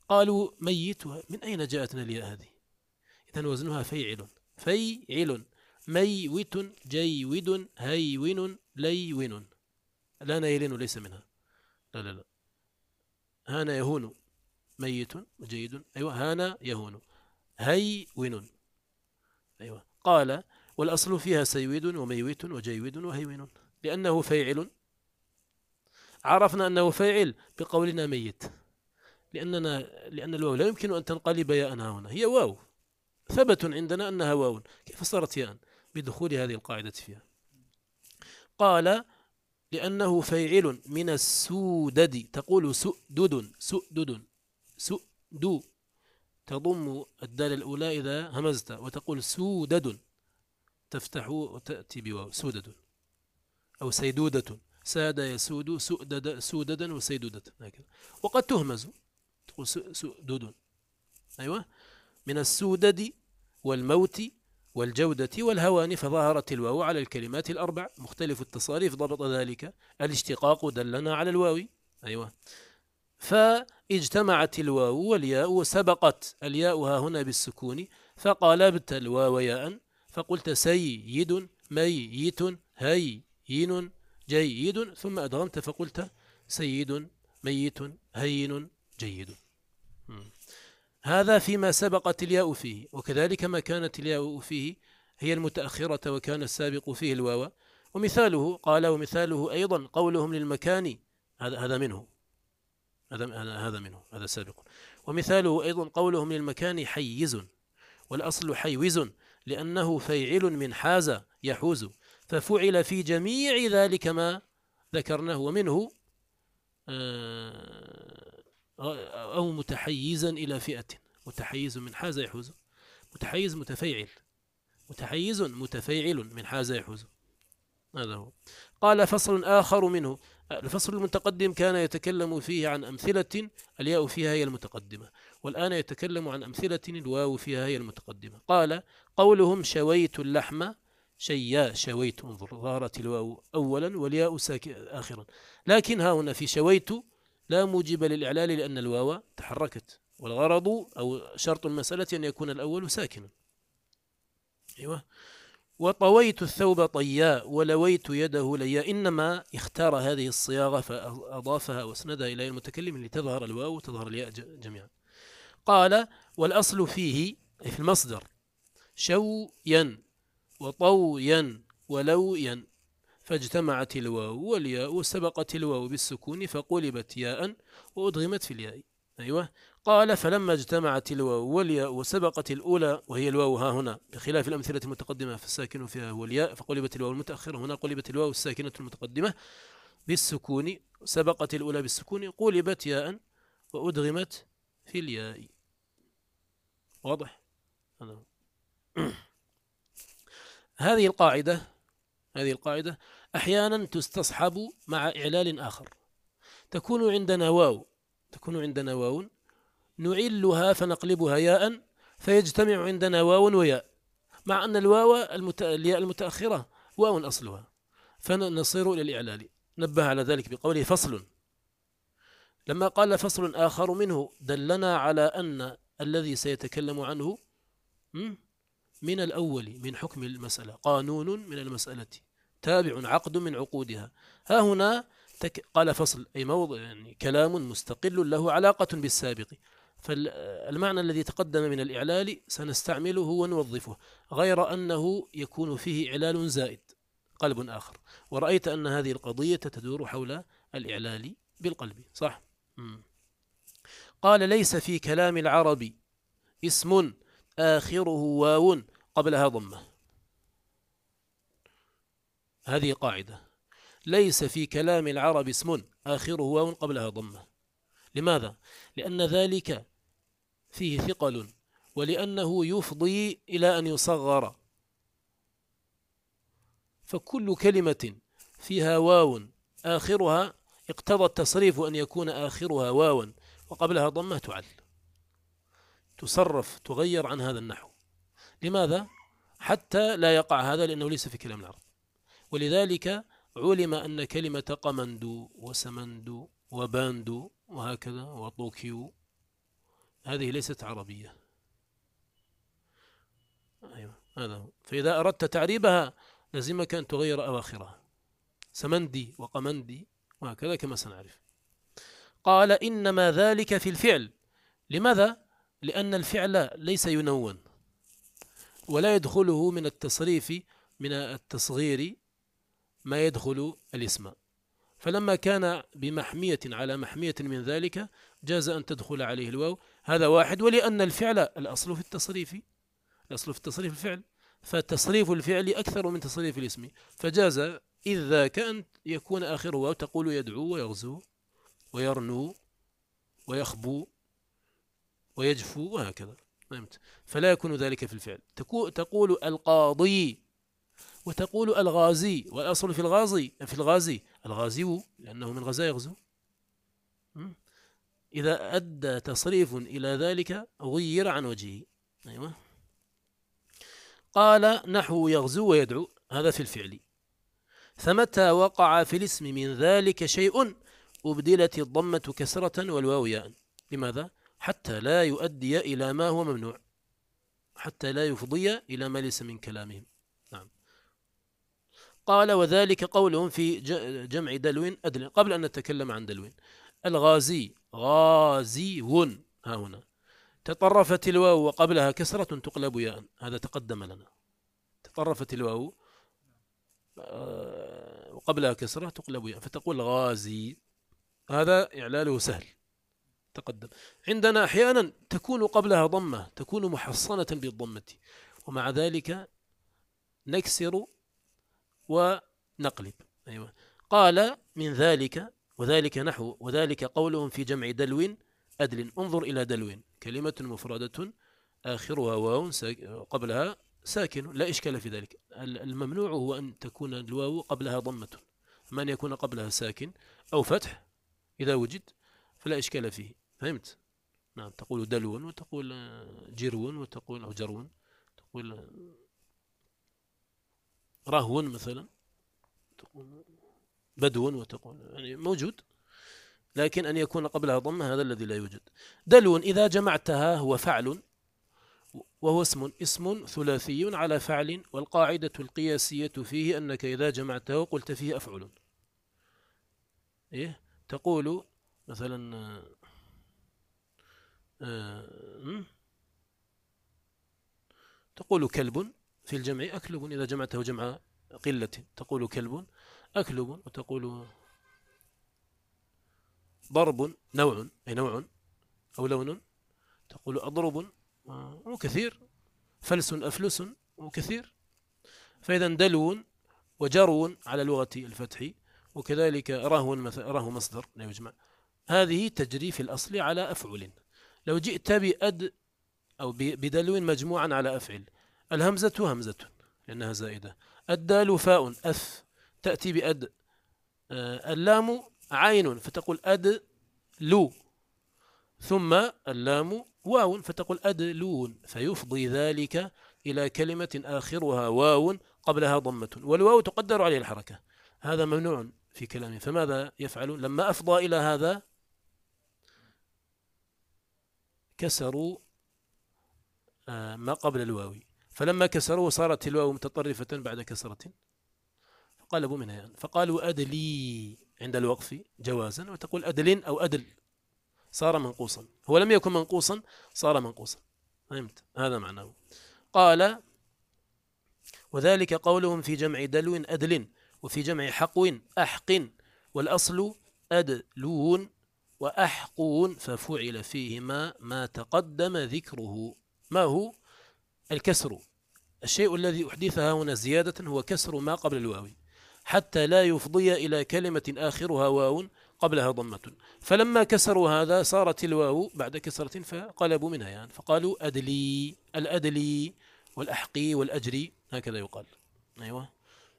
قالوا ميت، من أين جاءتنا الياء هذه؟ إذن وزنها فيعل. فيعل. ميوت جيود هيون ليون. لا نيلين ليس منها، لا لا لا. هانا يهون ميت جيد، أيوة هانا يهون هيون. أيوة. قال والأصل فيها سيويد وميوت وجيود وهيون، لأنه فيعل. عرفنا أنه فاعل بقولنا ميت، لأننا لأن الواو لا يمكن أن تنقلب ياء هنا، هي واو ثبت عندنا أنها واو، كيف صارت ياء بدخول هذه القاعدة فيها؟ قال لأنه فاعل من السودد، تقول سؤدد سؤدد سؤدو، تضم الدال الأولى إذا همزت، وتقول سودد تفتح وتأتي بواو سودد، أو سيدودة، ساد يسود سؤدد سوددا وسيدودة هكذا. وقد تهمز تقول سؤدد. أيوة. من السودد والموت والجودة والهوان، فظهرت الواو على الكلمات الأربع مختلف التصاريف، ضبط ذلك الاشتقاق دلنا على الواو. أيوة. فاجتمعت الواو والياء، وسبقت الياء ها هنا بالسكون، فقالبت الواو ياء، فقلت سيد ميت هين جيد، ثم أدغمت فقلت سيد ميت هين جيد. هذا فيما سبقت الياء فيه، وكذلك ما كانت الياء فيه هي المتأخرة وكان السابق فيه الواو. ومثاله قال ومثاله أيضا قولهم للمكان، هذا هذا منه، هذا هذا منه، هذا سابق. ومثاله أيضا قولهم للمكان حيز، والأصل حيوز، لأنه فيعل من حاز يحوز، ففعل في جميع ذلك ما ذكرناه، ومنه أو متحيزا إلى فئة. متحيز من حاز يحوز، متحيز متفيعل، متحيز متفيعل من حاز يحوز، هذا هو. قال فصل آخر منه، الفصل المتقدم كان يتكلم فيه عن أمثلة الياء فيها هي المتقدمة، والآن يتكلم عن أمثلة الواو فيها هي المتقدمة. قال قولهم شويت اللحم شيا، شويت، انظر ظهرت الواو أولا والياء آخرا، لكن ها هنا في شويت لا موجب للإعلال لأن الواو تحركت، والغرض أو شرط المسألة أن يكون الأول ساكنا. أيوة. وطويت الثوب طيا ولويت يده ليا، إنما اختار هذه الصياغة فأضافها واسندها إلى المتكلم لتظهر الواو وتظهر الياء جميعا. قال والأصل فيه في المصدر شويا وطويا ولويا، فاجتمعت الواو والياء وسبقت الواو بالسكون فقلبت ياء وأدغمت في الياء. أيوة. قال فلما اجتمعت الواو والياء وسبقت الأولى وهي الواو ها هنا، بخلاف الأمثلة المتقدمة فالساكن فيها هو الياء، فقلبت الواو المتأخرة، هنا قلبت الواو الساكنة المتقدمة بالسكون، سبقت الأولى بالسكون، قلبت ياء وأدغمت في الياء. واضح؟ هذه القاعدة هذه القاعدة أحيانا تستصحب مع إعلال آخر. تكون عندنا واو تكون عندنا واو نعلها فنقلبها ياء، فيجتمع عندنا واو وياء، مع أن الواو المت... الياء المتأخرة واو أصلها، فنصير إلى الإعلال. نبه على ذلك بقوله فصل، لما قال فصل آخر منه دلنا على أن الذي سيتكلم عنه من الأول من حكم المسألة، قانون من المسألة تابع عقد من عقودها. ها هنا تك... قال فصل أي موضع، يعني كلام مستقل له علاقة بالسابق، فالمعنى الذي تقدم من الإعلال سنستعمله ونوظفه، غير أنه يكون فيه إعلال زائد قلب آخر. ورأيت أن هذه القضية تدور حول الإعلال بالقلب، صح؟ مم. قال ليس في كلام العرب اسم آخره واو قبلها ضمة. هذه قاعدة، ليس في كلام العرب اسم آخره واو قبلها ضمة. لماذا؟ لأن ذلك فيه ثقل، ولأنه يفضي إلى أن يصغر، فكل كلمة فيها واو آخرها اقتضى التصريف أن يكون آخرها واو وقبلها ضمة تعل، تصرف تغير عن هذا النحو. لماذا؟ حتى لا يقع هذا، لأنه ليس في كلام العرب. ولذلك علم أن كلمة قمندو وسمندو وباندو وهكذا وطوكيو هذه ليست عربية. أيوة هذا هو. فإذا أردت تعريبها لازمك أن تغير أواخرها، سمندي وقمندي وهكذا كما سنعرف. قال إنما ذلك في الفعل. لماذا؟ لأن الفعل ليس ينون ولا يدخله من التصريف من التصغير ما يدخل الاسم، فلما كان بمحمية على محمية من ذلك جاز أن تدخل عليه الواو. هذا واحد. ولأن الفعل الأصل في التصريف، الأصل في التصريف الفعل، فتصريف الفعل أكثر من تصريف الاسم، فجاز إذ ذاك أن يكون آخره واو، تقول يدعو ويغزو ويرنو ويخبو ويجفو وهكذا. فهمت؟ فلا يكون ذلك في الفعل. تقول القاضي وتقول الغازي، والأصل في الغازي في الغازي الغازي لأنه من غزا يغزو. إذا أدى تصريف إلى ذلك غير عن وجهه. أيوة. قال نحو يغزو ويدعو، هذا في الفعل. فمتى وقع في الاسم من ذلك شيء أبدلت الضمة كسرة والواو ياء. لماذا؟ حتى لا يؤدي إلى ما هو ممنوع، حتى لا يفضي إلى ما ليس من كلامهم. نعم. قال وذلك قولهم في جمع دلو أدل. قبل أن نتكلم عن دلو، الغازي غازي ون، ها هنا تطرفت الواو وقبلها كسرة تقلب ياء، هذا تقدم لنا. تطرفت الواو وقبلها كسرة تقلب ياء فتقول غازي، هذا إعلاله سهل تقدم. عندنا أحيانا تكون قبلها ضمة، تكون محصنة بالضمة، ومع ذلك نكسر ونقلب. أيوة. قال من ذلك وذلك نحو وذلك قولهم في جمع دلو أدل. انظر إلى دلو، كلمة مفردة آخرها واو قبلها ساكن، لا إشكال في ذلك. الممنوع هو أن تكون الواو قبلها ضمة، ما أن يكون قبلها ساكن أو فتح إذا وجد فلا إشكال فيه. فهمت؟ نعم. تقول دلو وتقول جرو وتقول أو جرون، تقول رهو مثلا، تقول بدو وتقول، يعني موجود، لكن أن يكون قبلها ضمة هذا الذي لا يوجد. دلو إذا جمعتها هو فعل، وهو اسم اسم ثلاثي على فعل، والقاعدة القياسية فيه أنك إذا جمعته قلت فيه أفعل. إيه؟ تقول مثلا آه تقول كلب في الجمع أكلب، إذا جمعته جمع قلة تقول كلب أكلب. وتقول ضرب نوع، أي نوع أو لون، تقول أضرب، وكثير. فلس أفلس وكثير. فإذا دلو وجرو على لغة الفتح، وكذلك رهو رهو مصدر لا يجمع. هذه تجري في الأصل على أفعل. لو جئت بأد أو بدلو مجموعا على أفعل، الهمزة همزة لأنها زائدة، الدال فاء أث تأتي بأد، اللام عين فتقول أد لو، ثم اللام واو فتقول أدلون، فيفضي ذلك إلى كلمة آخرها واو قبلها ضمة، والواو تقدر عليه الحركة. هذا ممنوع في كلامه. فماذا يفعل لما أفضى إلى هذا؟ كسروا ما قبل الواو، فلما كسروا صارت الواو متطرفة بعد كسرة فقلبوا منها يعني. فقالوا أدلي عند الوقف جوازا، وتقول أدل أو أدل، صار منقوصا. هو لم يكن منقوصا، صار منقوصا. فهمت؟ هذا معناه. قال وذلك قولهم في جمع دلو أدل، وفي جمع حقو أحق، والأصل أدلون وأحقون، ففعل فيهما ما تقدم ذكره. ما هو الكسر؟ الشيء الذي أحدثها هنا زيادة هو كسر ما قبل الواو، حتى لا يفضي إلى كلمة آخرها واو قبلها ضمة. فلما كسروا هذا صارت الواو بعد كسرة فقلبوا منها يعني، فقالوا أدلي، الأدلي والأحقي والأجري، هكذا يقال. أيوة.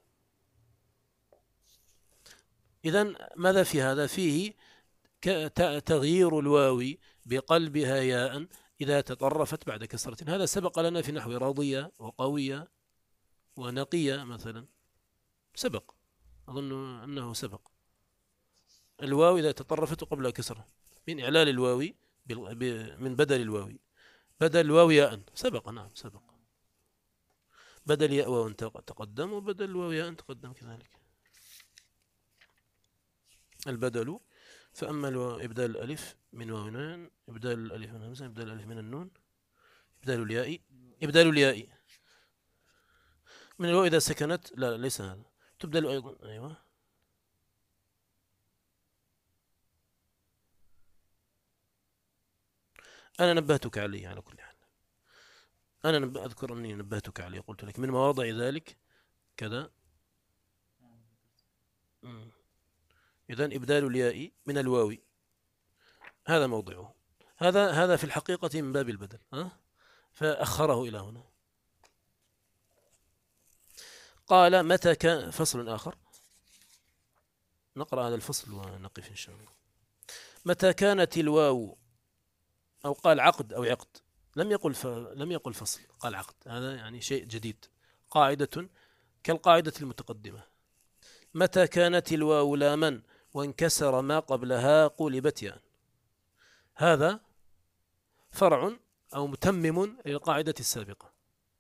إذن ماذا في هذا؟ فيه تغيير الواو بقلبها ياء إذا تطرفت بعد كسرة. هذا سبق لنا في نحو راضية وقوية ونقية مثلا، سبق، أظن أنه سبق. الواو إذا تطرفت قبل كسرة من إعلال الواو من بدل الواو. بدل الواو ياء سبق، نعم سبق. بدل ياء واو تقدم، وبدل الواو ياء تقدم كذلك. البدل، فأما إبدال الألف من واو نون، إبدال الألف من همزة، إبدال الألف من النون، إبدال الياء، إبدال الياء من الواو إذا سكنت، لا ليس هذا، تبدل أيضا. أيوة أنا نبهتك عليه على كل حال. أنا أذكر أني نبهتك عليه، قلت لك من مواضع ذلك كذا. إذن إبدال الياء من الواو هذا موضعه، هذا هذا في الحقيقة من باب البدل، ها؟ فأخره إلى هنا. قال متى كان، فصل آخر نقرأ هذا الفصل ونقف إن شاء الله. متى كانت الواو، أو قال عقد أو عقد، لم يقل ف... لم يقل فصل، قال عقد. هذا يعني شيء جديد، قاعدة كالقاعدة المتقدمة. متى كانت الواو لاما وانكسر ما قبلها قلبت ياء. هذا فرع أو متمم للقاعدة السابقة.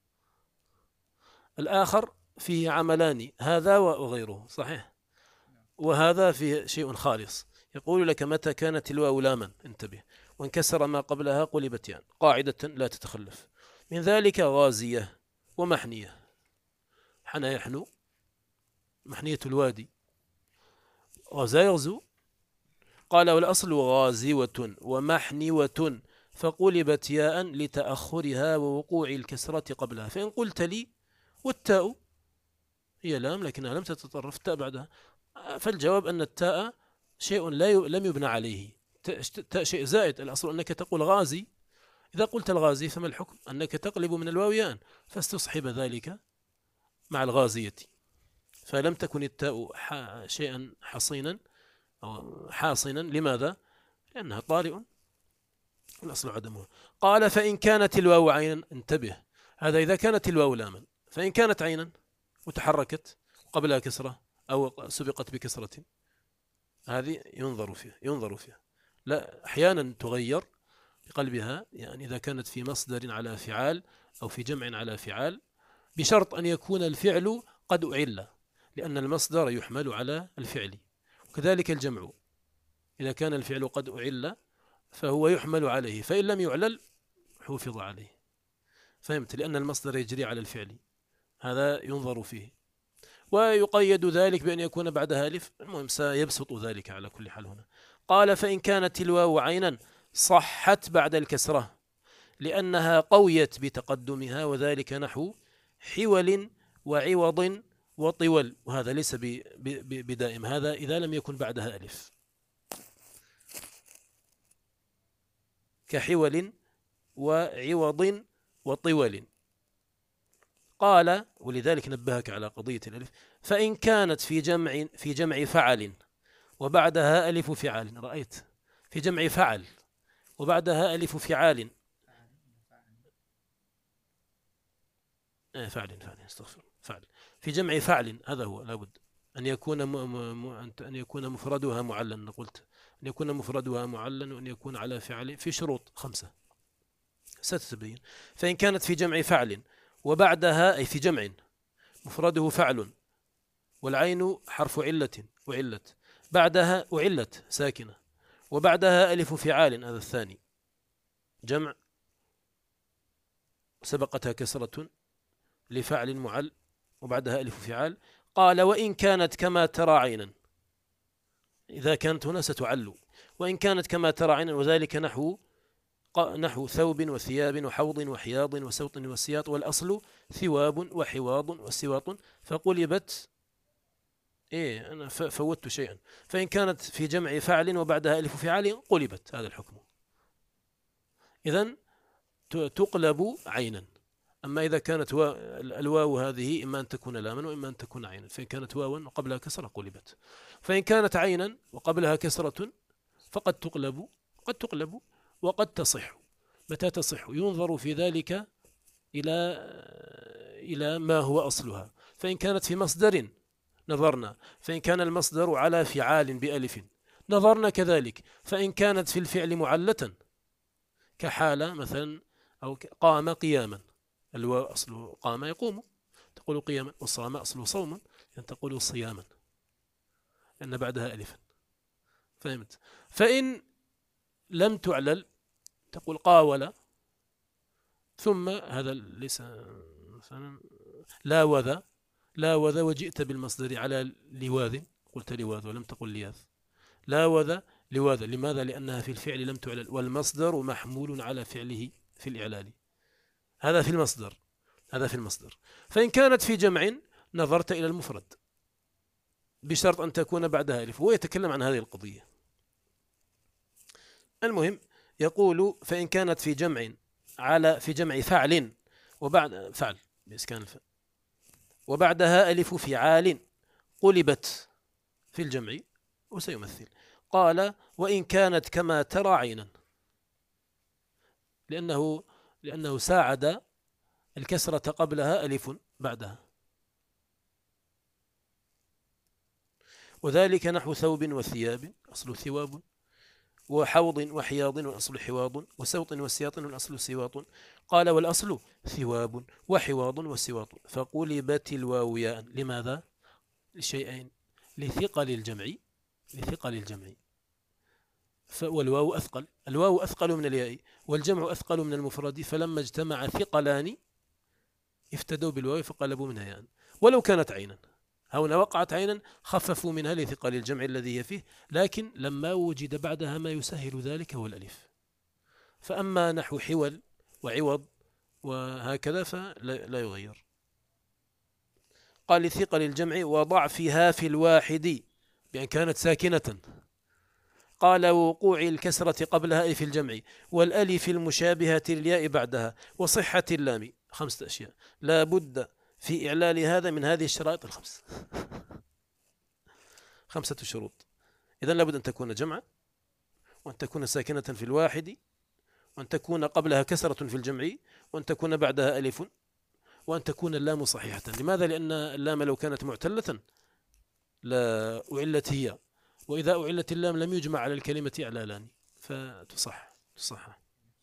الآخر فيه عملان، هذا وغيره صحيح، وهذا فيه شيء خالص. يقول لك متى كانت الواو لاما، انتبه، وانكسر ما قبلها قلبت ياء، قاعدة لا تتخلف. من ذلك غازية ومحنية. حنى يحنو، محنية الوادي، غزا يغزو. قال والأصل غازوة ومحنوة، فقلبت ياء لتأخرها ووقوع الكسرة قبلها. فإن قلت لي والتاء هي لام لكنها لم تتطرف التاء بعدها، فالجواب أن التاء شيء لا ي... لم يبنى عليه، تاء شيء زائد. الأصل أنك تقول غازي، إذا قلت الغازي فما الحكم؟ أنك تقلب من الواو ياء، فاستصحب ذلك مع الغازية. فلم تكن التاء شيئا حصينا أو حاصنا. لماذا؟ لأنها طارئ، الأصل عدمها. قال فإن كانت الواو عينا، انتبه، هذا إذا كانت الواو لاما. فإن كانت عينا وتحركت قبلها كسرة أو سبقت بكسرة، هذه ينظر فيها ينظر فيها لا، أحيانا تغير بقلبها، يعني إذا كانت في مصدر على فعال أو في جمع على فعال، بشرط أن يكون الفعل قد أعل، لأن المصدر يحمل على الفعل. وكذلك الجمع إذا كان الفعل قد أعل فهو يحمل عليه، فإن لم يعلل حفظ عليه. فهمت؟ لأن المصدر يجري على الفعل، هذا ينظر فيه. ويقيد ذلك بأن يكون بعدها ألف. المهم سيبسط ذلك على كل حال هنا. قال فإن كانت الواو عينا صحت بعد الكسرة لأنها قويت بتقدمها، وذلك نحو حول وعوض وطول، وهذا ليس بدائم، هذا إذا لم يكن بعدها ألف، كحول وعوض وطول. قال ولذلك نبهك على قضية الألف. فإن كانت في جمع في جمع فعل وبعدها ألف فعال، رأيت في جمع فعل وبعدها ألف فعال، فعل فعل استغفر فعل في جمع فعل، هذا هو لابد أن يكون م... م... أن يكون مفردها معلن. قلت أن يكون مفردها معلن، وأن يكون على فعل، في شروط خمسة ستتبين. فإن كانت في جمع فعل وبعدها، أي في جمع مفرده فعل والعين حرف علة وعلت، بعدها أعلت ساكنة، وبعدها ألف فعال، هذا الثاني، جمع سبقتها كسرة لفعل معل وبعدها ألف فعال. قال وإن كانت كما ترى عينا، إذا كانت هنا ستعل، وإن كانت كما ترى عينا، وذلك نحو نحو ثوب وثياب وحوض وحياض وسوط وسياط، والأصل ثواب وحواض وسواط، فقلبت. إيه أنا فوتت شيئا. فإن كانت في جمع فعل وبعدها ألف فعال قلبت، هذا الحكم. إذن تقلب عينا. أما إذا كانت الواو هذه إما أن تكون لاما وإما أن تكون عينا، فإن كانت واوا وقبلها كسرة قلبت. فإن كانت عينا وقبلها كسرة فقد تقلب، قد تقلب وقد تصح. متى تصح؟ ينظر في ذلك إلى إلى ما هو أصلها. فإن كانت في مصدر نظرنا، فإن كان المصدر على فعال بألف نظرنا كذلك، فإن كانت في الفعل معلة كحالة مثلا، أو قام قياما، الواو أصله قام يقوم، تقول قياما، وصام أصله صوما، يعني تقول صياما، لأن بعدها ألفا. فهمت؟ فإن لم تعلل تقول قاول، ثم هذا ليس مثلا لاوذ، لاوذ وجئت بالمصدر على لواذ، قلت لواذ ولم تقل لياذ، لاوذ لواذ. لماذا؟ لأنها في الفعل لم تعلل، والمصدر محمول على فعله في الإعلال. هذا في المصدر، هذا في المصدر. فإن كانت في جمع نظرت إلى المفرد بشرط أن تكون بعدها ألف، هو يتكلم عن هذه القضية. المهم يقول فإن كانت في جمع على في جمع فعل، وبعد فعل بإسكان الفعل وبعدها ألف فعال قلبت في الجمع وسيمثل. قال وإن كانت كما ترى عينا، لأنه لأنه ساعد الكسرة قبلها ألف بعدها، وذلك نحو ثوب وثياب أصل ثواب، وحوض وحياض والأصل حواض، وسوط وسياط والأصل سواط. قال والأصل ثواب وحواض وسواط، فقلبت الواو ياء. لماذا؟ لشيئين: لثقل الجمع، لثقل الجمع، والواو أثقل، الواو أثقل من الياء، والجمع أثقل من المفرد، فلما اجتمع ثقلان افتدوا بالواو فقلبوا منها ياء. ولو كانت عينا، هنا وقعت عينا خففوا منها لثقل الجمع الذي هي فيه، لكن لما وجد بعدها ما يسهل ذلك هو الألف. فأما نحو حول وعوض وهكذا فلا يغير. قال لثقل الجمع وضعفها في الواحد بأن كانت ساكنة. قال وقوع الكسرة قبلها أي في الجمع، والألف المشابهة للياء بعدها، وصحة اللام. خمسة أشياء لا بد في إعلال هذا من هذه الشرائط الخمس. خمسة شروط. إذن لابد أن تكون جمعا، وأن تكون ساكنة في الواحد، وأن تكون قبلها كسرة في الجمع، وأن تكون بعدها ألف، وأن تكون اللام صحيحة. لماذا؟ لأن اللام لو كانت معتلة لا أعلت هي، وإذا أعلت اللام لم يجمع على الكلمة إعلالان فتصح تصح.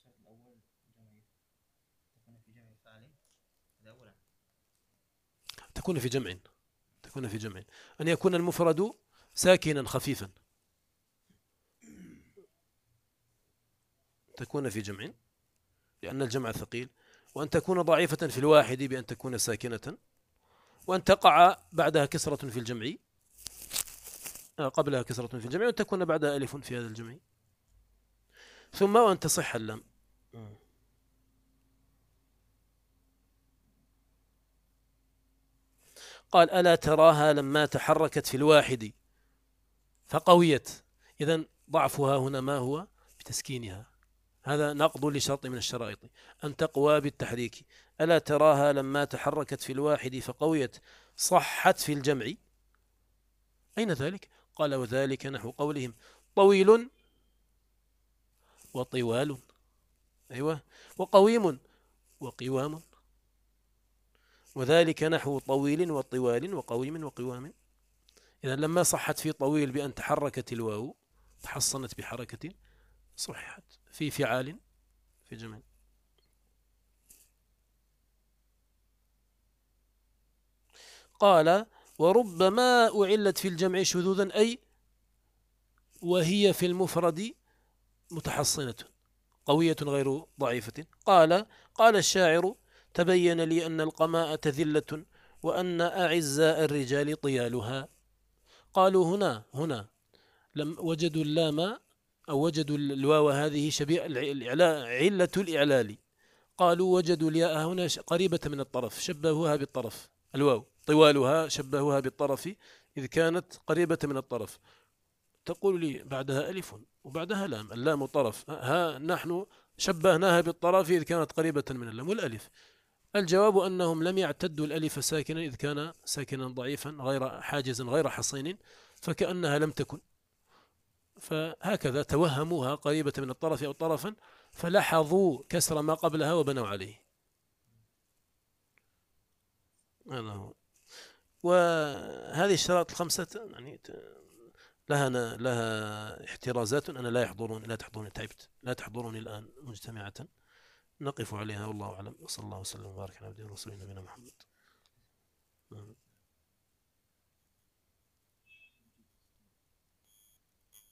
تكون في جمع، تكون في جمع، أن يكون المفرد ساكنا خفيفا، تكون في جمع لأن الجمع ثقيل، وأن تكون ضعيفة في الواحد بأن تكون ساكنة، وأن تقع بعدها كسرة في الجمع، قبلها كسرة في الجمع، وأن تكون بعدها ألف في هذا الجمع، ثم وأن تصح اللام. قال ألا تراها لما تحركت في الواحد فقويت. إذن ضعفها هنا ما هو؟ بتسكينها، هذا نقض لشرط من الشرائط أن تقوى بالتحريك. ألا تراها لما تحركت في الواحد فقويت صحت في الجمع. أين ذلك؟ قال وذلك نحو قولهم طويل وطوال، أيوة، وقويم وقوام، وذلك نحو طويل وطوال وقويم وقوام. إذا لما صحت في طويل بأن تحركت الواو تحصنت بحركة، صححت في فعال في جمع. قال وربما أعلت في الجمع شذوذا، أي وهي في المفرد متحصنة قوية غير ضعيفة. قال قال الشاعر تبين لي أن القماءة ذلة، وأن أعزاء الرجال طيالها. قالوا هنا هنا لم وجدوا اللام أو وجدوا الواو هذه شبيه علة الإعلال، قالوا وجدوا الياء هنا قريبة من الطرف شبهوها بالطرف، الواو طوالها شبهوها بالطرف إذ كانت قريبة من الطرف. تقول لي بعدها ألف وبعدها لام، اللام طرف، ها نحن شبهناها بالطرف إذ كانت قريبة من اللام والألف. الجواب أنهم لم يعتدوا الألف ساكنا إذ كان ساكنا ضعيفا غير حاجز غير حصين، فكأنها لم تكن، فهكذا توهموها قريبة من الطرف أو طرفا، فلاحظوا كسر ما قبلها وبنوا عليه. هذا هو. وهذه الشرائط الخمسة يعني لها لها احترازات، أنا لا يحضرون لا تحضروني تعبت لا تحضروني الآن مجتمعة، نقف عليها والله أعلم. وصلى الله وسلم وبارك على عبده ورسوله نبينا محمد.